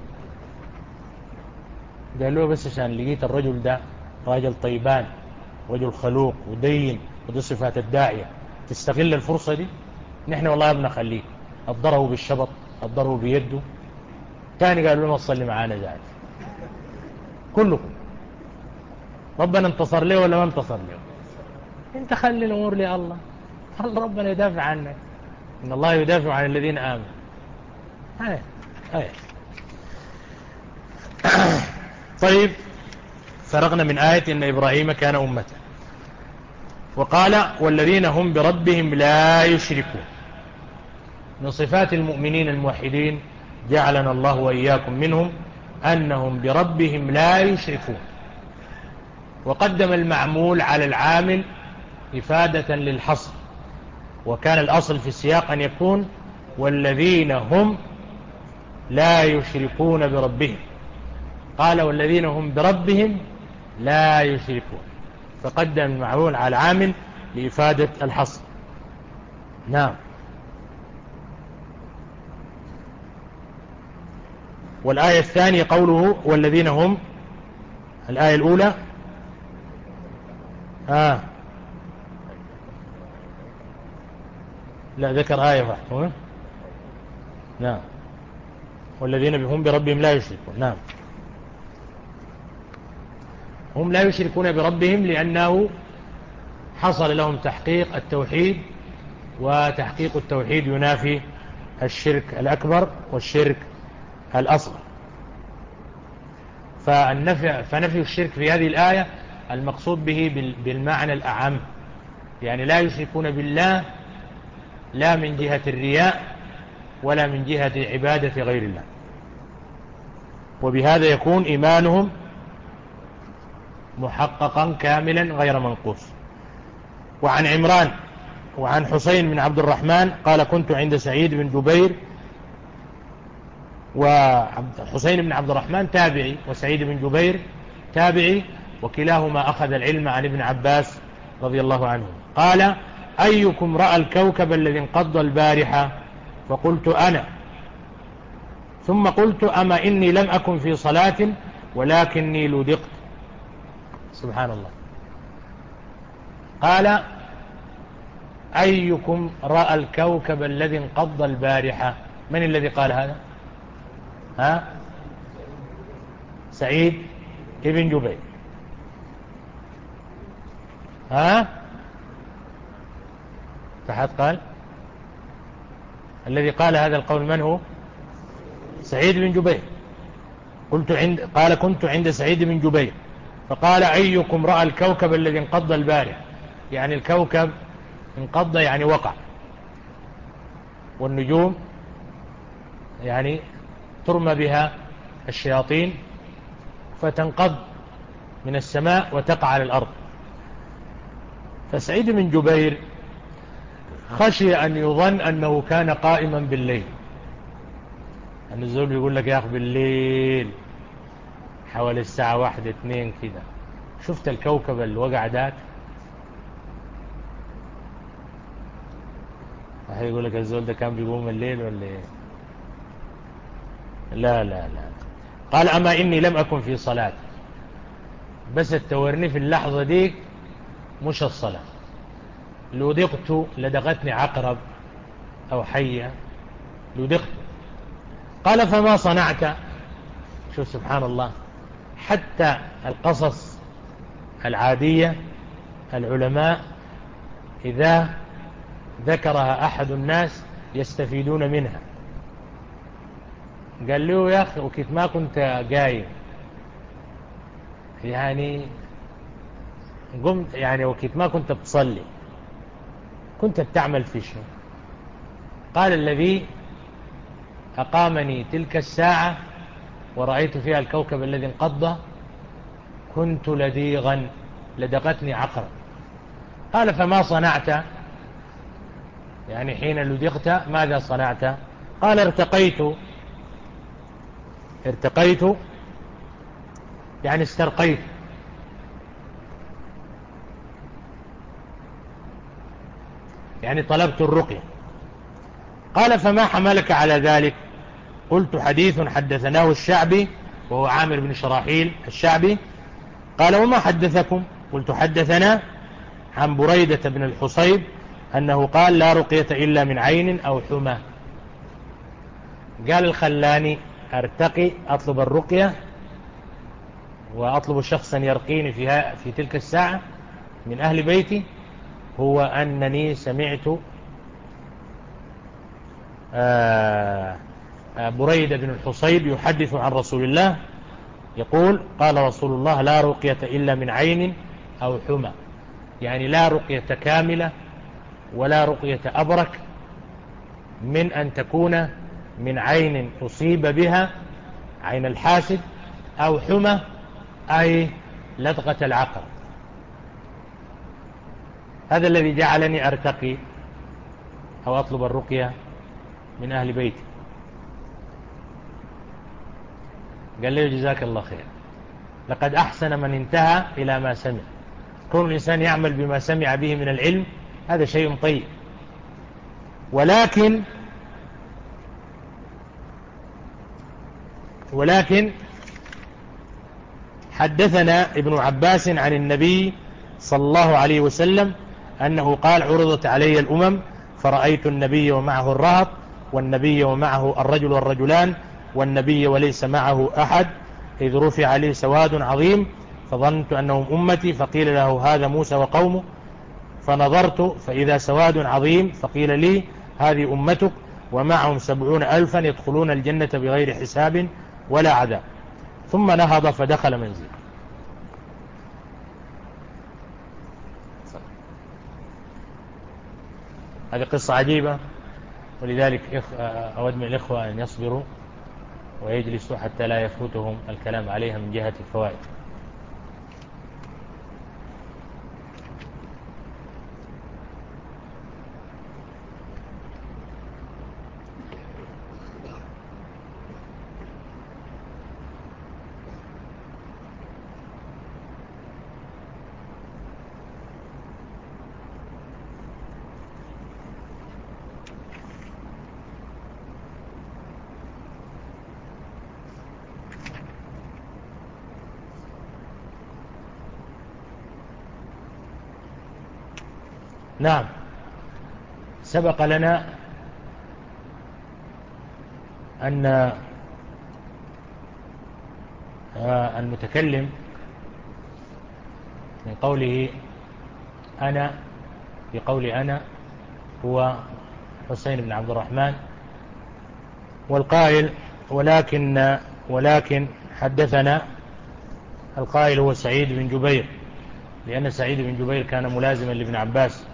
قال له بس عشان لقيت الرجل ده راجل طيبان، رجل خلوق ودين، ودي صفات الداعية، تستغل الفرصة دي، نحن والله ابن خليك. اضربوا بالشبط، اضربوا بيده. تاني قالوا له ما تصلي معانا ذات كلكم. ربنا انتصر له ولا ما انتصر له؟ انت خلي الامور لله، الله ربنا يدافع عنك، ان الله يدافع عن الذين امنوا. هاي هاي طيب، فرغنا من آية إن إبراهيم كان أمة. وقال والذين هم بربهم لا يشركون. من صفات المؤمنين الموحدين جعلنا الله وإياكم منهم أنهم بربهم لا يشركون. وقدم المعمول على العامل إفادة للحصر، وكان الأصل في السياق أن يكون والذين هم لا يشركون بربهم. قال والذين هم بربهم لا يشركون، فقدم المعمول على العامل لإفادة الحصر. نعم. والآية الثانية قوله والذين هم، الآية الأولى آه لا ذكر آية واحدة. نعم، والذين هم بربهم لا يشركون. نعم، هم لا يشركون بربهم لأنه حصل لهم تحقيق التوحيد، وتحقيق التوحيد ينافي الشرك الأكبر والشرك الأصغر. فالنفي فنفي الشرك في هذه الآية المقصود به بالمعنى الأعم، يعني لا يشركون بالله لا من جهة الرياء ولا من جهة عبادة غير الله، وبهذا يكون إيمانهم محققا كاملا غير منقوص. وعن عمران وعن حسين بن عبد الرحمن قال كنت عند سعيد بن جبير، وحسين بن عبد الرحمن تابعي وسعيد بن جبير تابعي، وكلاهما أخذ العلم عن ابن عباس رضي الله عنه. قال أيكم رأى الكوكب الذي انقض البارحة؟ فقلت أنا، ثم قلت أما إني لم أكن في صلاة ولكني لدقت. سبحان الله. قال أيكم رأى الكوكب الذي انقض البارحة؟ من الذي قال هذا؟ ها؟ سعيد ابن جبير. ها؟ فحد قال الذي قال هذا القول من هو؟ سعيد بن جبير. قلت عند قال كنت عند سعيد بن جبير فقال أيكم رأى الكوكب الذي انقض البارحة؟ يعني الكوكب انقض يعني وقع، والنجوم يعني ترمى بها الشياطين فتنقض من السماء وتقع على الأرض. فسعيد بن جبير خشي أن يظن أنه كان قائما بالليل. النزول يقول لك يا أخي بالليل حوالي الساعة واحدة اثنين كده شفت الكوكب اللي وقع ذاك، واحد يقول لك الزول ده كان بيقوم الليل ولا ايه؟ لا لا لا. قال أما إني لم أكن في صلاة، بس التورني في اللحظة دي مش الصلاة. لو دقت لدغتني عقرب أو حية، لو دقت. قال فما صنعت؟ شوف سبحان الله، حتى القصص العادية العلماء إذا ذكرها أحد الناس يستفيدون منها. قال له يا أخي وكيف ما كنت قايم، يعني قمت يعني وكيف ما كنت بتصلي، كنت بتعمل في شيء؟ قال الذي أقامني تلك الساعة ورأيت فيها الكوكب الذي انقض كنت لديغا لدغتني عقرب. قال فما صنعت؟ يعني حين لدغت ماذا صنعت؟ قال ارتقيت. ارتقيت يعني استرقيت. يعني طلبت الرقية. قال فما حملك على ذلك؟ قلت حديث حدثناه الشعبي، وهو عامر بن شراحيل الشعبي. قال وما حدثكم؟ قلت حدثنا عن بريدة بن الحصيب أنه قال لا رقية إلا من عين أو حمى. قال الخلاني أرتقي أطلب الرقية وأطلب شخصا يرقيني فيها في تلك الساعة من أهل بيتي، هو أنني سمعت آه بريدة بن الحصيب يحدث عن رسول الله يقول قال رسول الله لا رقية إلا من عين أو حمى، يعني لا رقية كاملة ولا رقية أبرك من أن تكون من عين أصيب بها عين الحاسد أو حمى أي لدغة العقل. هذا الذي جعلني أرتقي أو أطلب الرقية من أهل بيتي. قال له جزاك الله خير، لقد أحسن من انتهى إلى ما سمع. كون الإنسان يعمل بما سمع به من العلم هذا شيء طيب، ولكن ولكن حدثنا ابن عباس عن النبي صلى الله عليه وسلم أنه قال عرضت علي الأمم فرأيت النبي ومعه الرهط والنبي ومعه الرجل والرجلان والنبي وليس معه أحد، إذ رفع عليه سواد عظيم فظننت أنهم أمتي، فقيل له هذا موسى وقومه، فنظرت فإذا سواد عظيم فقيل لي هذه أمتك ومعهم سبعون ألفا يدخلون الجنة بغير حساب ولا عذاب. ثم نهض فدخل منزله. هذه قصة عجيبة، ولذلك أود من الإخوة أن يصبروا ويجلسوا حتى لا يفوتهم الكلام عليها من جهة الفوائد. نعم، سبق لنا أن المتكلم من قوله أنا في قول أنا هو حسين بن عبد الرحمن، والقائل ولكن ولكن حدثنا القائل هو سعيد بن جبير، لأن سعيد بن جبير كان ملازما لابن عباس.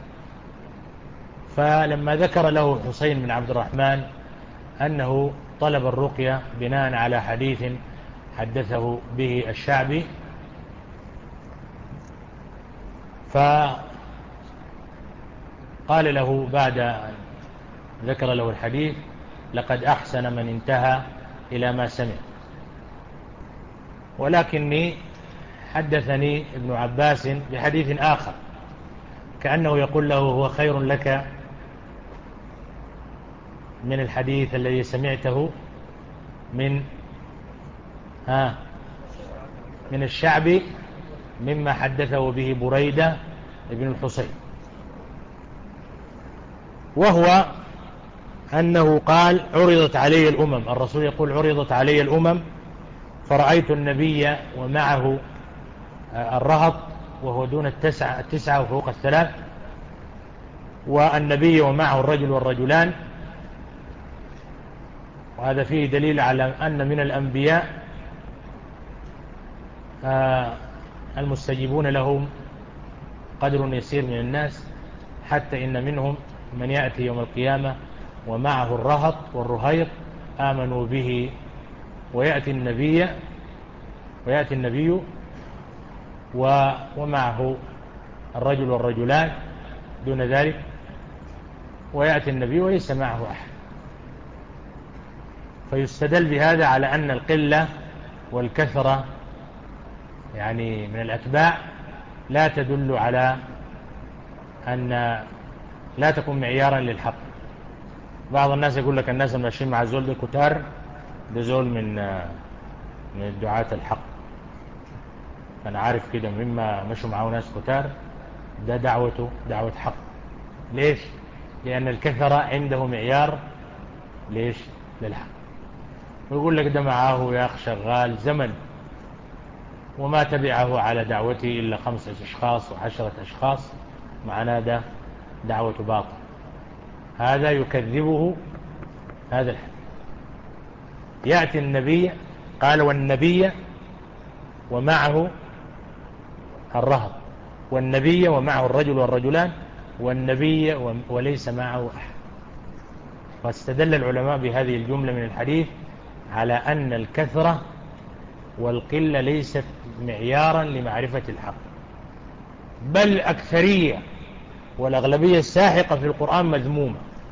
فلما ذكر له حسين بن عبد الرحمن أنه طلب الرقية بناء على حديث حدثه به الشعبي، فقال له بعد أن ذكر له الحديث: لقد أحسن من انتهى إلى ما سمع، ولكني حدثني ابن عباس بحديث آخر كأنه يقول له: هو خير لك من الحديث الذي سمعته من ها من الشعبي مما حدثه به بريدة ابن الحصين، وهو أنه قال: عرضت علي الأمم. الرسول يقول: عرضت علي الأمم فرأيت النبي ومعه الرهط وهو دون التسعة, التسعة وفوق الثلاث، والنبي ومعه الرجل والرجلان. وهذا فيه دليل على أن من الأنبياء المستجيبون لهم قدر يسير من الناس، حتى إن منهم من يأتي يوم القيامة ومعه الرهط والرهيط آمنوا به، ويأتي النبي ويأتي النبي ومعه الرجل والرجلان دون ذلك، ويأتي النبي وليس معه أحد. فيستدل بهذا على أن القلة والكثرة يعني من الأتباع لا تدل على أن لا تكون معيارا للحق. بعض الناس يقول لك الناس الماشيين مع الزول ده كتار، ده زول من من الدعاة الحق. أنا عارف كده مما مشوا معه ناس كتار، ده دعوته دعوة حق. ليش؟ لأن الكثرة عنده معيار ليش؟ للحق. ويقول لك ده معاه يا أخ شغال زمن وما تبعه على دعوته إلا خمسة أشخاص وعشرة أشخاص، معناه ده دعوة باطل. هذا يكذبه هذا الحديث. يأتي النبي، قال: والنبي ومعه الرهط، والنبي ومعه الرجل والرجلان، والنبي وليس معه أحد. فاستدل العلماء بهذه الجملة من الحديث على أن الكثرة والقلة ليست معيارا لمعرفة الحق، بل الأكثرية والأغلبية الساحقة في القرآن مذمومة.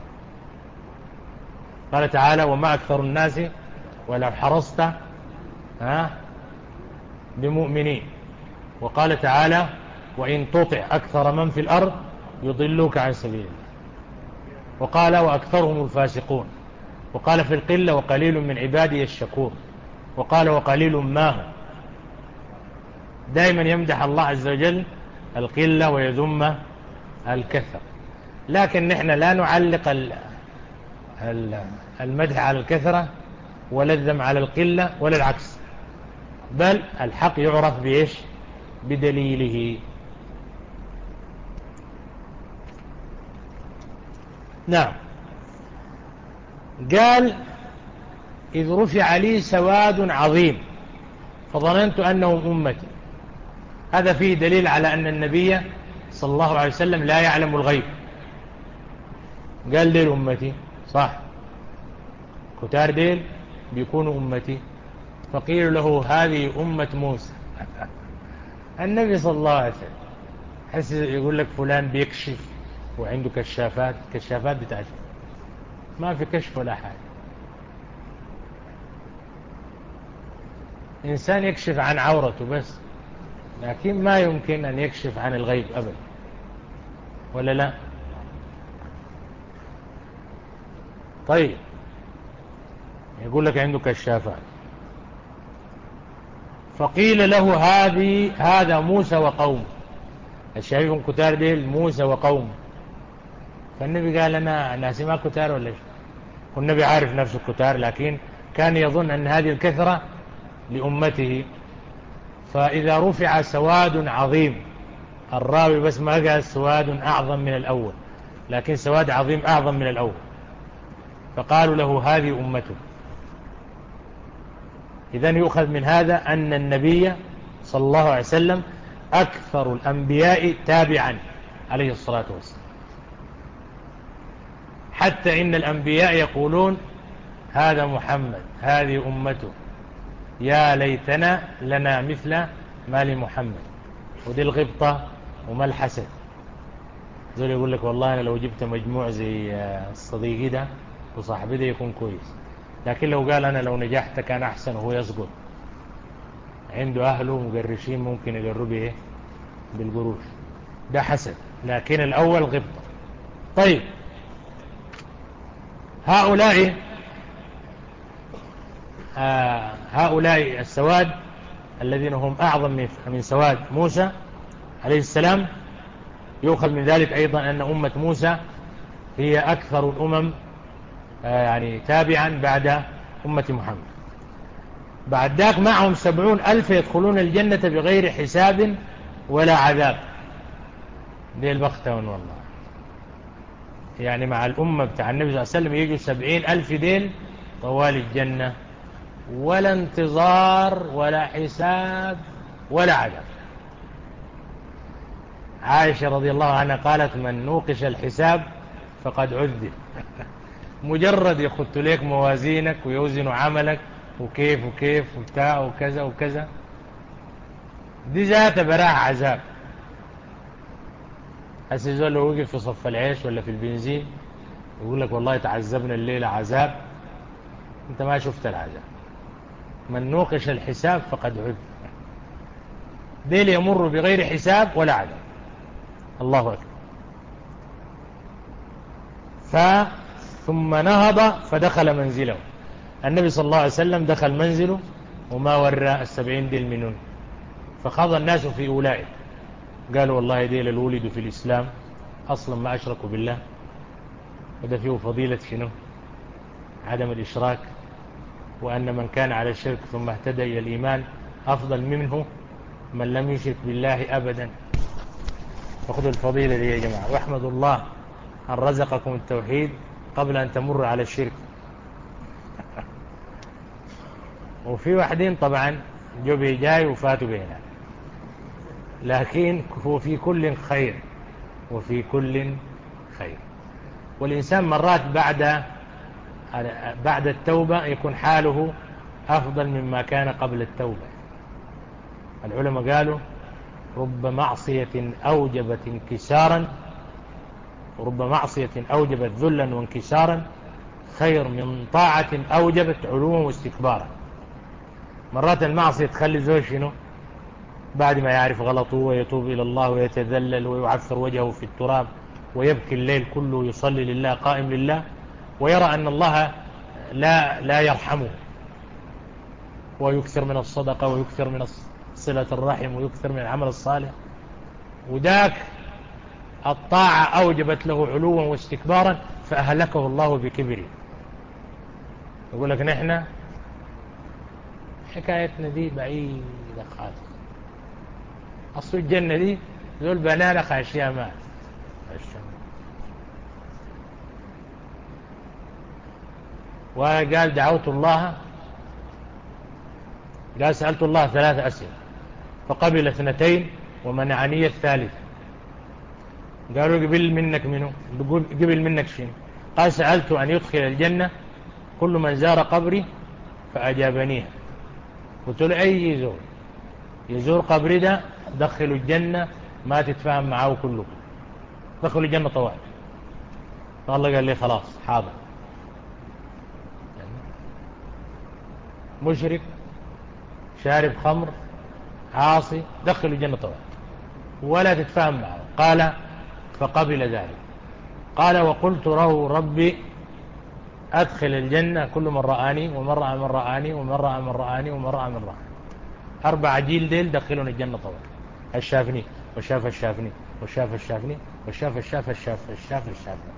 قال تعالى: وما أكثر الناس ولو حرصت ها بمؤمنين. وقال تعالى: وإن تطع أكثر من في الأرض يضلوك عن سبيل الله. وقال: وأكثرهم الفاسقون. وقال في القلة: وقليل من عبادي الشكور. وقال: وقليل ما هم. دائما يمدح الله عز وجل القلة ويذم الكثر. لكن نحن لا نعلق المدح على الكثرة ولا الذم على القلة ولا العكس، بل الحق يعرف بإيش؟ بدليله. نعم. قال: إذ رفع لي سواد عظيم فظننت أنهم أمتي. هذا فيه دليل على أن النبي صلى الله عليه وسلم لا يعلم الغيب. قال: ديل أمتي، صح، كتار ديل بيكونوا أمتي. فقيل له: هذه أمة موسى. النبي صلى الله عليه وسلم حس يقول لك فلان بيكشف وعنده كشافات، كشافات بتاعته ما في كشف ولا حاجة. إنسان يكشف عن عورته بس، لكن ما يمكن أن يكشف عن الغيب أبدا، ولا لا؟ طيب، يقول لك عنده كشافات. فقيل له: هذه هذا موسى وقومه. الشايفهم كتار ديل موسى وقومه. فالنبي قال: أنا ناسي ما كتار ولا شيء. والنبي عارف نفسه كتار، لكن كان يظن أن هذه الكثرة لأمته. فإذا رفع سواد عظيم، الراوي بس ما قال سواد أعظم من الأول، لكن سواد عظيم أعظم من الأول، فقالوا له: هذه أمته. إذن يؤخذ من هذا أن النبي صلى الله عليه وسلم أكثر الأنبياء تابعا عليه الصلاة والسلام، حتى إن الأنبياء يقولون: هذا محمد، هذه أمته. يا ليتنا لنا مثل ما لمحمد. ودي الغبطة وما الحسد. زول يقول لك والله أنا لو جبت مجموع زي الصديقي ده وصاحبي ده يكون كويس، لكن لو قال أنا لو نجحت كان أحسن وهو يسقط، عنده أهله مقرشين ممكن يقروا به بالقروش، ده حسد. لكن الأول غبطة. طيب هؤلاء آه هؤلاء السواد الذين هم أعظم من سواد موسى عليه السلام، يؤخذ من ذلك أيضا أن أمة موسى هي أكثر الأمم آه يعني تابعا بعد أمة محمد. بعد ذاك معهم سبعون ألف يدخلون الجنة بغير حساب ولا عذاب. دي البختون والله، يعني مع الأمة بتاع النبي صلى الله عليه وسلم يجوا سبعين ألف ديل طوال الجنة، ولا انتظار ولا حساب ولا عذاب. عائشة رضي الله عنها قالت من نوقش الحساب فقد عذب. مجرد يخط لك موازينك ويوزن عملك وكيف وكيف وبتاع وكذا وكذا، دي ذات براح عذاب. هسي زول لو وقف في صف العيش ولا في البنزين يقول لك والله تعذبنا الليلة عذاب، انت ما شفت العذاب. من نوقش الحساب فقد عذب. ديل يمر بغير حساب ولا عذاب. الله أكبر. ف ثم نهض فدخل منزله. النبي صلى الله عليه وسلم دخل منزله وما ورى السبعين ديل منون، فخاض الناس في أولئك، قالوا والله ديل الولد في الإسلام أصلا ما أشركوا بالله، وده فيه فضيلة شنو؟ عدم الإشراك، وأن من كان على الشرك ثم اهتدى إلى الإيمان أفضل منه من لم يشرك بالله أبدا. فخذوا الفضيلة دي يا جماعة، واحمدوا الله أن رزقكم التوحيد قبل أن تمر على الشرك. وفي واحدين طبعا جو بيجاي وفاتوا بينا، لكن هو في كل خير وفي كل خير. والإنسان مرات بعد بعد التوبة يكون حاله أفضل مما كان قبل التوبة. العلماء قالوا رب معصية أوجبت انكسارا رب معصية أوجبت ذلا وانكسارا خير من طاعة أوجبت علوا واستكبارا. مرات المعصية تخلي زوج شنو بعد ما يعرف غلطه ويتوب إلى الله ويتذلل ويعفر وجهه في التراب ويبكي الليل كله يصلي لله قائم لله، ويرى أن الله لا لا يرحمه، ويكثر من الصدقة ويكثر من صلة الرحم ويكثر من العمل الصالح، وذاك الطاعة أوجبت له علوا واستكبارا فأهلكه الله بكبره. يقول لك نحن حكايتنا دي بعيدة خالص، أصل الجنة دي ذول بنانا خاشية مات. وقال دعوت الله، قال سألت الله ثلاث أسئلة فقبل اثنتين ومنعني الثالثة. قالوا قبل منك منه؟ قبل منك شيء؟ قال سألت أن يدخل الجنة كل من زار قبري فأجابنيها. قلت له أي زور يزور قبري ده دخلوا الجنة ما تتفاهم معه كله، دخلوا الجنة طوال. فالله قال لي خلاص حاضر، مشرك شارب خمر عاصي دخلوا الجنة طوال ولا تتفاهم معه. قال فقبل ذلك. قال وقلت له ربي أدخل الجنة كل من رآني ومن رأى من رآني ومن رأى من رآني ومن رأى من رآني. أربع جيل ديل دخلون الجنة طوال، الشافني والشاف الشافني والشاف الشافني والشاف الشاف الشاف الشاف الشافني.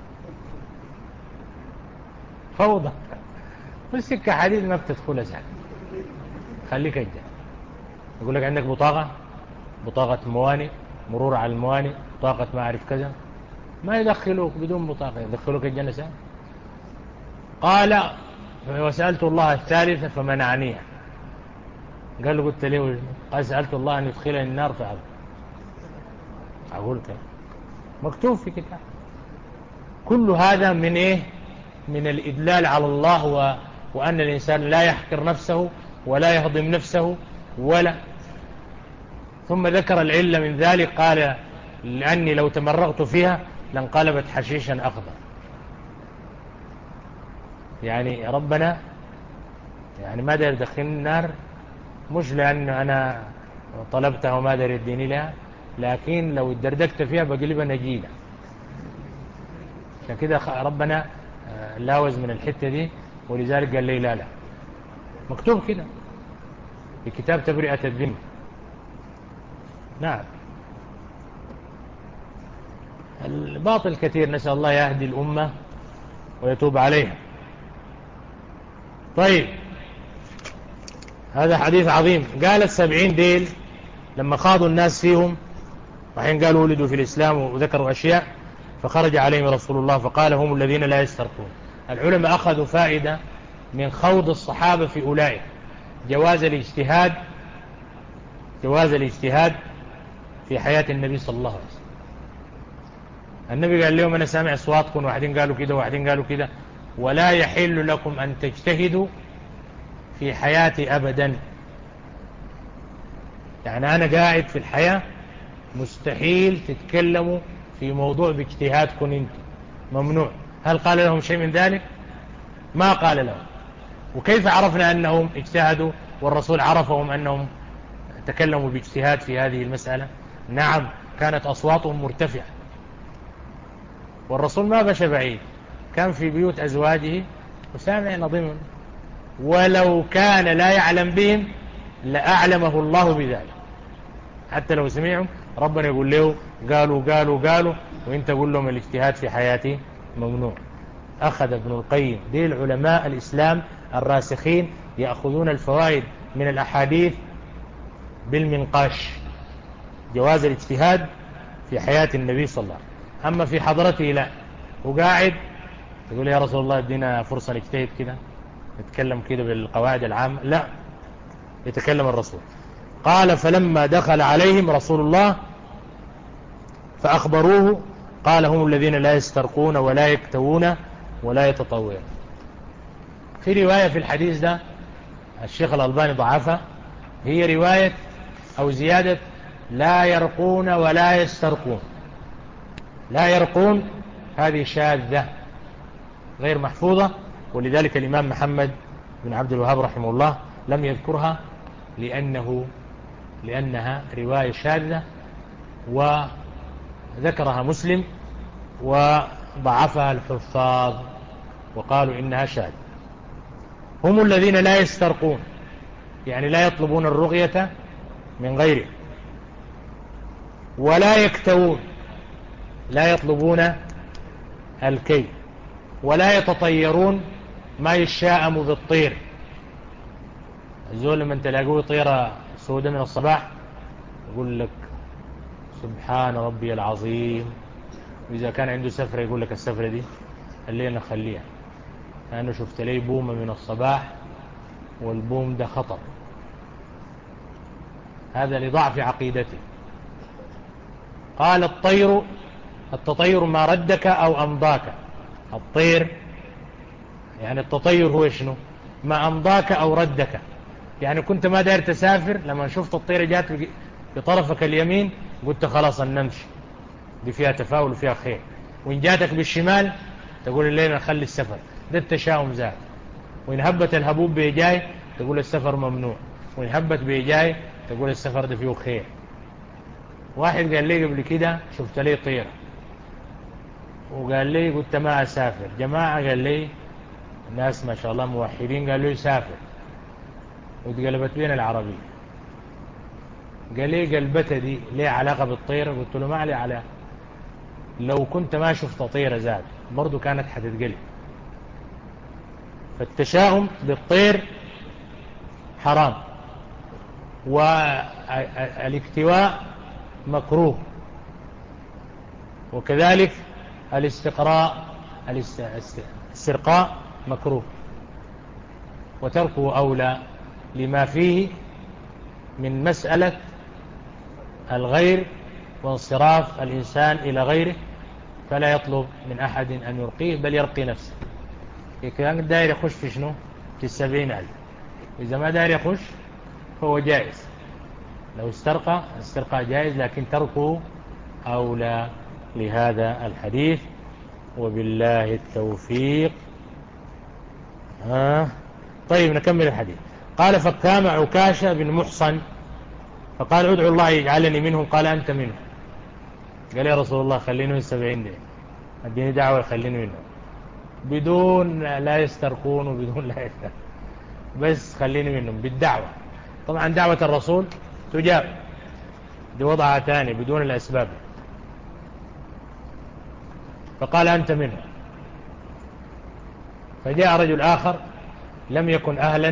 فوضى والسكة حديد ما بتدخل سهل. خليك الجنة. يقول لك عندك بطاقة بطاقة موانئ، مرور على الموانئ، بطاقة ما أعرف كذا، ما يدخلوك بدون بطاقة، يدخلوك الجنة سهل. قال وسألت الله الثالثة فمنعنيها. قال له قلت له؟ قال سألت الله أن يدخلني النار فأبى. أقول كده مكتوب في كتاب. كل هذا من إيه؟ من الإدلال على الله و... وأن الإنسان لا يحقر نفسه ولا يهضم نفسه ولا. ثم ذكر العلة من ذلك، قال لأني لو تمرغت فيها لانقلبت حشيشا أخضر. يعني ربنا يعني ما دار يدخلني النار مش لأن أنا طلبتها وما دار يديني لها، لكن لو اتدردكت فيها بقلبها نجيلة. عشان كده ربنا لاوز من الحتة دي، ولذلك قال لي لا لا، مكتوب كده في كتاب تبرئة الذمة. نعم. الباطل كثير، نسأل الله يهدي الأمة ويتوب عليها. طيب، هذا حديث عظيم. قال السبعين ديل لما خاضوا الناس فيهم، وحين قالوا ولدوا في الإسلام وذكروا أشياء، فخرج عليهم رسول الله فقال هم الذين لا يسترقون. العلماء أخذوا فائدة من خوض الصحابة في أولئك، جواز الاجتهاد جواز الاجتهاد في حياة النبي صلى الله عليه وسلم. النبي قال لهم أنا سامع أصواتكم، واحدين قالوا كده واحدين قالوا كده، ولا يحل لكم أن تجتهدوا في حياتي أبدا. يعني أنا قاعد في الحياة مستحيل تتكلموا في موضوع باجتهادكم انت، ممنوع. هل قال لهم شيء من ذلك؟ ما قال لهم. وكيف عرفنا أنهم اجتهدوا والرسول عرفهم أنهم تكلموا باجتهاد في هذه المسألة؟ نعم، كانت أصواتهم مرتفعة، والرسول ما مشى بعيد، كان في بيوت أزواجه وسامع نظيم، ولو كان لا يعلم بهم لأعلمه الله بذلك. حتى لو سمعهم ربنا يقول له قالوا قالوا قالوا، وانت قول لهم الاجتهاد في حياتي ممنوع. أخذ ابن القيم، دي العلماء الإسلام الراسخين يأخذون الفوائد من الأحاديث بالمنقاش، جواز الاجتهاد في حياة النبي صلى الله عليه وسلم. أما في حضرته لا، وقاعد يقول يا رسول الله ادينا فرصة نجتهد كده، نتكلم كده بالقواعد العامة، لا، يتكلم الرسول. قال فلما دخل عليهم رسول الله فأخبروه قال هم الذين لا يسترقون ولا يكتوون ولا يتطوعون. في رواية في الحديث ده الشيخ الألباني ضعفها، هي رواية أو زيادة لا يرقون ولا يسترقون. لا يرقون هذه شاذة غير محفوظة، ولذلك الإمام محمد بن عبد الوهاب رحمه الله لم يذكرها، لأنه لأنها رواية شاذة، وذكرها مسلم وضعفها الحفاظ وقالوا إنها شاذة. هم الذين لا يسترقون، يعني لا يطلبون الرقية من غيره، ولا يكتوون، لا يطلبون الكي، ولا يتطيرون ما يشاءم بالطير. الزول من تلاقوه طيرة سودة من الصباح يقول لك سبحان ربي العظيم، وإذا كان عنده سفرة يقول لك السفرة دي اللي نخليها، أنا شفت لي بومة من الصباح والبوم ده خطر. هذا لضعف عقيدته. قال الطير، التطير ما ردك أو أمضاك. الطير يعني التطير هو شنو؟ ما أمضاك أو ردك. يعني كنت ما داير تسافر، لما شفت الطيرة جات بطرفك اليمين قلت خلاص نمشي، دي فيها تفاؤل وفيها خير. وإن جاتك بالشمال تقول الليلة نخلي السفر، ده التشاؤم ذات. وإن هبت الهبوب بيجاي تقول السفر ممنوع، وإن هبت بيجاي تقول السفر ده فيه خير. واحد قال لي قبل كده شفت لي طيرة وقال لي قلت ما أسافر. جماعة قال لي ناس ما شاء الله موحدين قالوا لي سافر، وتقلبت بين العربية. قال لي قلبتها دي ليه علاقة بالطيرة؟ قلت له ما عليه علاقة، لو كنت ما شفت طيرة ذات برضو كانت حتتقلب. فالتشاؤم بالطير حرام، والاكتواء مكروه، وكذلك الاستقراء الاسترقاء مكروه، وتركه أولى لما فيه من مسألة الغير وانصراف الإنسان إلى غيره، فلا يطلب من أحد أن يرقيه بل يرقي نفسه. كان داير يخش في شنو؟ في السبعين ألف. إذا ما دار يخش فهو جائز، لو استرقى استرقى جائز، لكن تركه أولى لهذا الحديث. وبالله التوفيق. ها طيب نكمل الحديث. قال فقام عكاشة بن محصن فقال ادعو الله يجعلني منهم. قال أنت منهم. قال يا رسول الله خليني من السبعين دي، اديني دعوة يخليني منهم، بدون لا يسترقون وبدون لا يسترقون، بس خليني منهم بالدعوة. طبعا دعوة الرسول تجاب، دي وضعها ثاني بدون الأسباب. فقال أنت منهم. فجاء رجل آخر لم يكن أهلا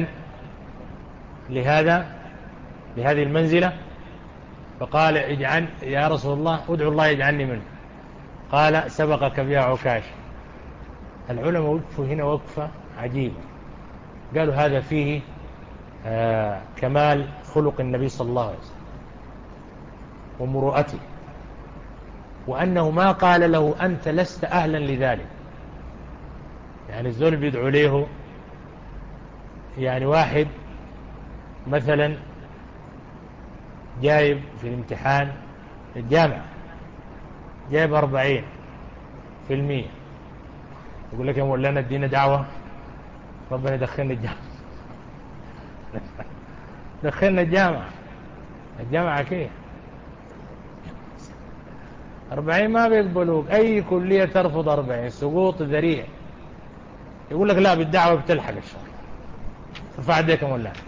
لهذا لهذه المنزلة، فقال اجعل يا رسول الله ادعو الله يجعلني منه. قال سبقك بها عكاش. العلماء وقفوا هنا وقفة عجيبة، قالوا هذا فيه آه كمال خلق النبي صلى الله عليه وسلم ومروءته، وأنه ما قال له أنت لست أهلا لذلك. يعني الزول بيدعو له، يعني واحد مثلا جايب في الامتحان الجامعة جايب أربعين في المية، يقول لك يا مولانا ادينا دعوة ربنا يدخلنا الجامعة. دخلنا الجامعة. الجامعة كيف أربعين ما بيقبلوك، أي كلية ترفض أربعين سقوط ذريع. يقول لك لا بالدعوة بتلحق الشهر، ارفع يديك يا مولانا.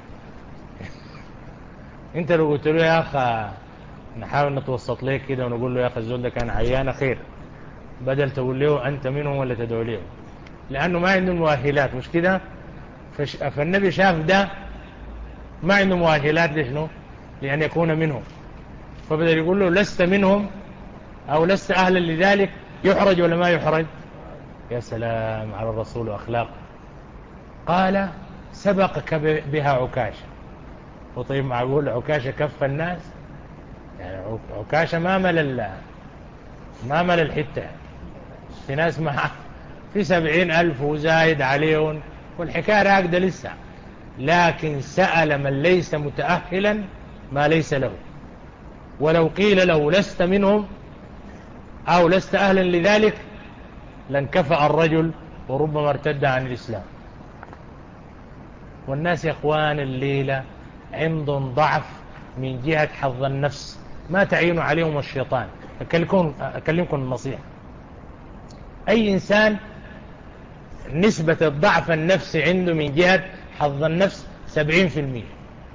انت لو قلت له يا أخي نحاول نتوسط لك كده ونقول له يا أخي الزول ده كان عيان خير، بدل تقول له أنت منهم ولا تدعو له، لأنه ما عنده مؤهلات، مش كده؟ فش... فالنبي شاف ده ما عنده مؤهلات لشنو؟ لأن يكون منهم، فبدل يقول له لست منهم أو لست أهلا لذلك، يحرج ولا ما يحرج؟ يا سلام على الرسول وأخلاقه. قال سبقك بها عكاشة. وطيب معقول عكاشة كف الناس؟ يعني عكاشة ما مل ما مل الحتة، في ناس معه في سبعين ألف وزايد عليهم والحكاية راقدة لسه، لكن سأل من ليس متأهلا ما ليس له. ولو قيل له لست منهم أو لست أهلا لذلك لانكفأ الرجل وربما ارتد عن الإسلام. والناس يا أخوان الليلة عندهم ضعف من جهة حظ النفس، ما تعينوا عليهم الشيطان. أكلمكم, أكلمكم النصيحة، أي إنسان نسبة الضعف النفسي عنده من جهة حظ النفس سبعين في المية.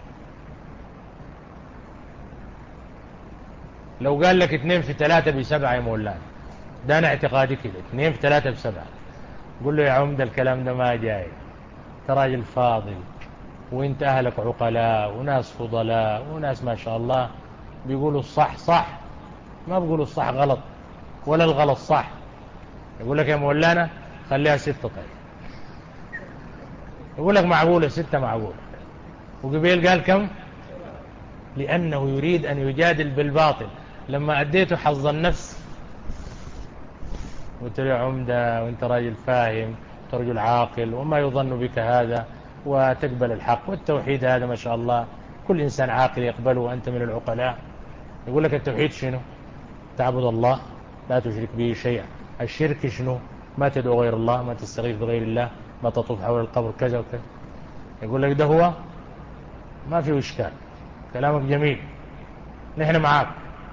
لو قال لك اثنين في ثلاثة بسبعة يا مولانا، ده أنا اعتقادي كده، اثنين في ثلاثة بسبعة. قل له يا عمد الكلام ده ما جاي، تراجل فاضل وانت أهلك عقلاء وناس فضلاء وناس ما شاء الله بيقولوا الصح صح، ما بيقولوا الصح غلط ولا الغلط صح. يقول لك يا مولانا خليها ستة. طيب يقول لك معقولة ستة معقولة، وقبيل قال كم؟ لأنه يريد أن يجادل بالباطل. لما أديته حظ النفس قلت له يا عمدة وانت راجل فاهم رجل عاقل وما يظن بك هذا وتقبل الحق والتوحيد، هذا ما شاء الله كل إنسان عاقل يقبله وأنت من العقلاء. يقول لك التوحيد شنو؟ تعبد الله لا تشرك به شيئا. الشرك شنو؟ ما تدعو غير الله، ما تستغيث بغير الله، ما تطوف حول القبر كذا وكذا. يقول لك ده هو ما فيه إشكال، كلامك جميل نحن معاك،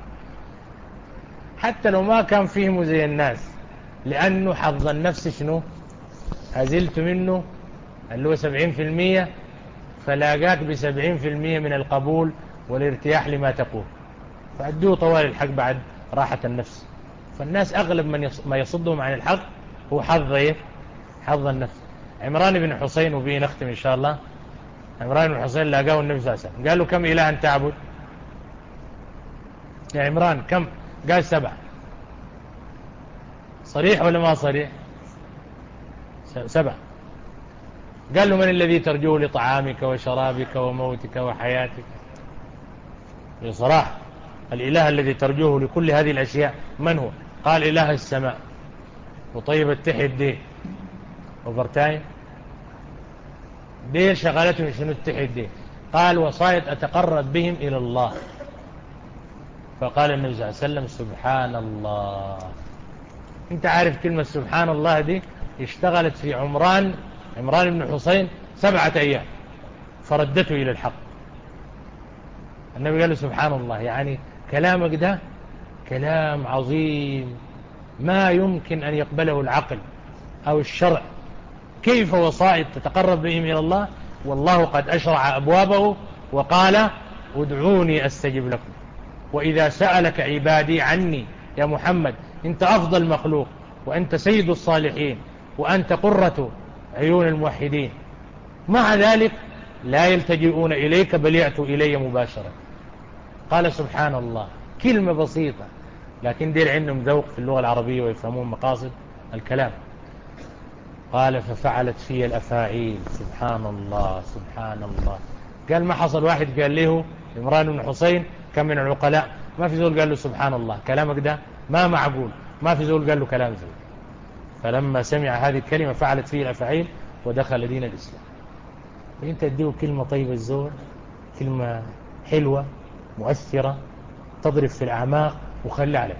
حتى لو ما كان فهمه زي الناس، لأنه حظ النفس شنو؟ هزلت منه اللي هو سبعين في المية، فلاقاك بسبعين في المية من القبول والارتياح لما تقول، فأدوه طوال الحق بعد راحة النفس. فالناس أغلب من ما يصدهم عن الحق هو حظ ايه؟ حظ النفس. عمران بن حسين، وبه نختم إن شاء الله. عمران بن حسين لاقاه النبي صلى الله عليه وسلم قال له كم إلها تعبد يا عمران؟ كم؟ قال سبع. صريح ولا ما صريح؟ سبع. قال له من الذي ترجوه لطعامك وشرابك وموتك وحياتك؟ بصراحة الإله الذي ترجوه لكل هذه الأشياء من هو؟ قال إله السماء. وطيب التحد دي وبرتاين ديل شغلتهم شنو التحد دي؟ قال وصاية أتقرب بهم إلى الله. فقال النبي صلى الله عليه وسلم سبحان الله. انت عارف كلمة سبحان الله دي اشتغلت في عمران عمران بن حسين سبعة أيام فردته إلى الحق. النبي قال له سبحان الله، يعني كلامك ده كلام عظيم ما يمكن أن يقبله العقل أو الشرع. كيف وصائد تتقرب بهم إلى الله والله قد أشرع أبوابه وقال ادعوني أستجب لكم. وإذا سألك عبادي عني يا محمد، أنت أفضل مخلوق وأنت سيد الصالحين وأنت قرة عيون الموحدين، مع ذلك لا يلتجئون إليك بل يأتوا إلي مباشرة. قال سبحان الله، كلمة بسيطة لكن دير عندهم ذوق في اللغة العربية ويفهمون مقاصد الكلام. قال ففعلت في الأفاعيل سبحان الله سبحان الله. قال ما حصل واحد قال له عمران بن حسين كم من العقلاء ما في زول قال له سبحان الله، كلامك ده ما معقول، ما في زول قال له كلام زي. فلما سمع هذه الكلمة فعلت فيه الأفاعيل ودخل دين الإسلام. فأنت تديه كلمة طيبة الزور، كلمة حلوة مؤثرة تضرب في الأعماق وخلي عليك.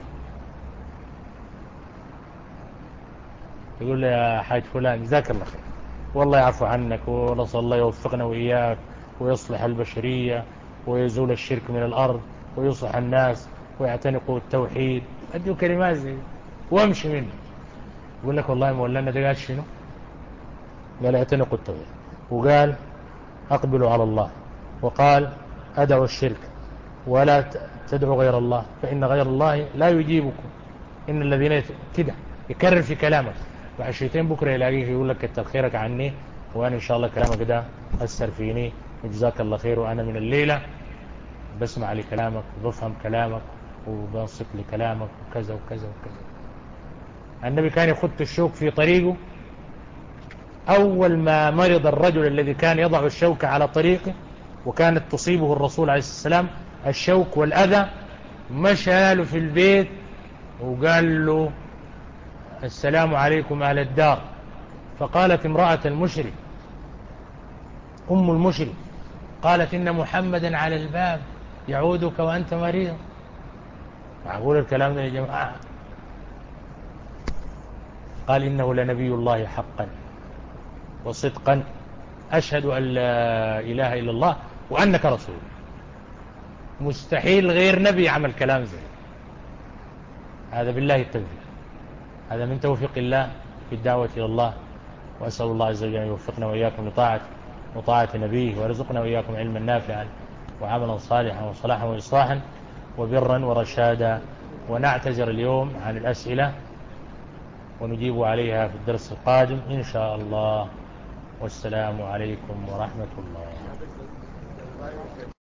يقول لي يا حاج فلان جزاك الله خير والله يعفو عنك ونسأل الله يوفقنا وإياك ويصلح البشرية ويزول الشرك من الأرض ويصلح الناس ويعتنقوا التوحيد. أديه كلمات زي وامشي منه. يقول لك والله مولانا ده قال شنو؟ قال اعتنقوا التوحيد، وقال أقبلوا على الله، وقال أدعوا الشرك ولا تدعوا غير الله فإن غير الله لا يجيبكم. إن الذين كده يكرر في كلامك وعشرتين بكرة يلاقيه يقول لك كتر خيرك عني وأنا إن شاء الله كلامك ده أثر فيني وجزاك الله خير، وأنا من الليلة بسمع لكلامك وبفهم كلامك وبنصت لكلامك وكذا وكذا وكذا. النبي كان يخط الشوك في طريقه. أول ما مرض الرجل الذي كان يضع الشوك على طريقه وكانت تصيبه الرسول عليه السلام الشوك والأذى، مشى له في البيت وقال له السلام عليكم أهل الدار. فقالت امرأة المشرك أم المشرك قالت إن محمدا على الباب يعودك وأنت مريض. معقول الكلام ده يا جماعة؟ قال إنه لنبي الله حقا وصدقا أشهد أن لا إله إلا الله وأنك رسول. مستحيل غير نبي عمل كلام زي هذا. بالله التوفيق. هذا من توفيق الله في الدعوة إلى الله، وأسأل الله عز وجل أن يوفقنا وإياكم لطاعة وطاعة نبيه ويرزقنا وإياكم علما نافعا وعملا صالحا وصلاحا وإصلاحا وبرا ورشادا. ونعتذر اليوم عن الأسئلة ونجيب عليها في الدرس القادم إن شاء الله. والسلام عليكم ورحمة الله.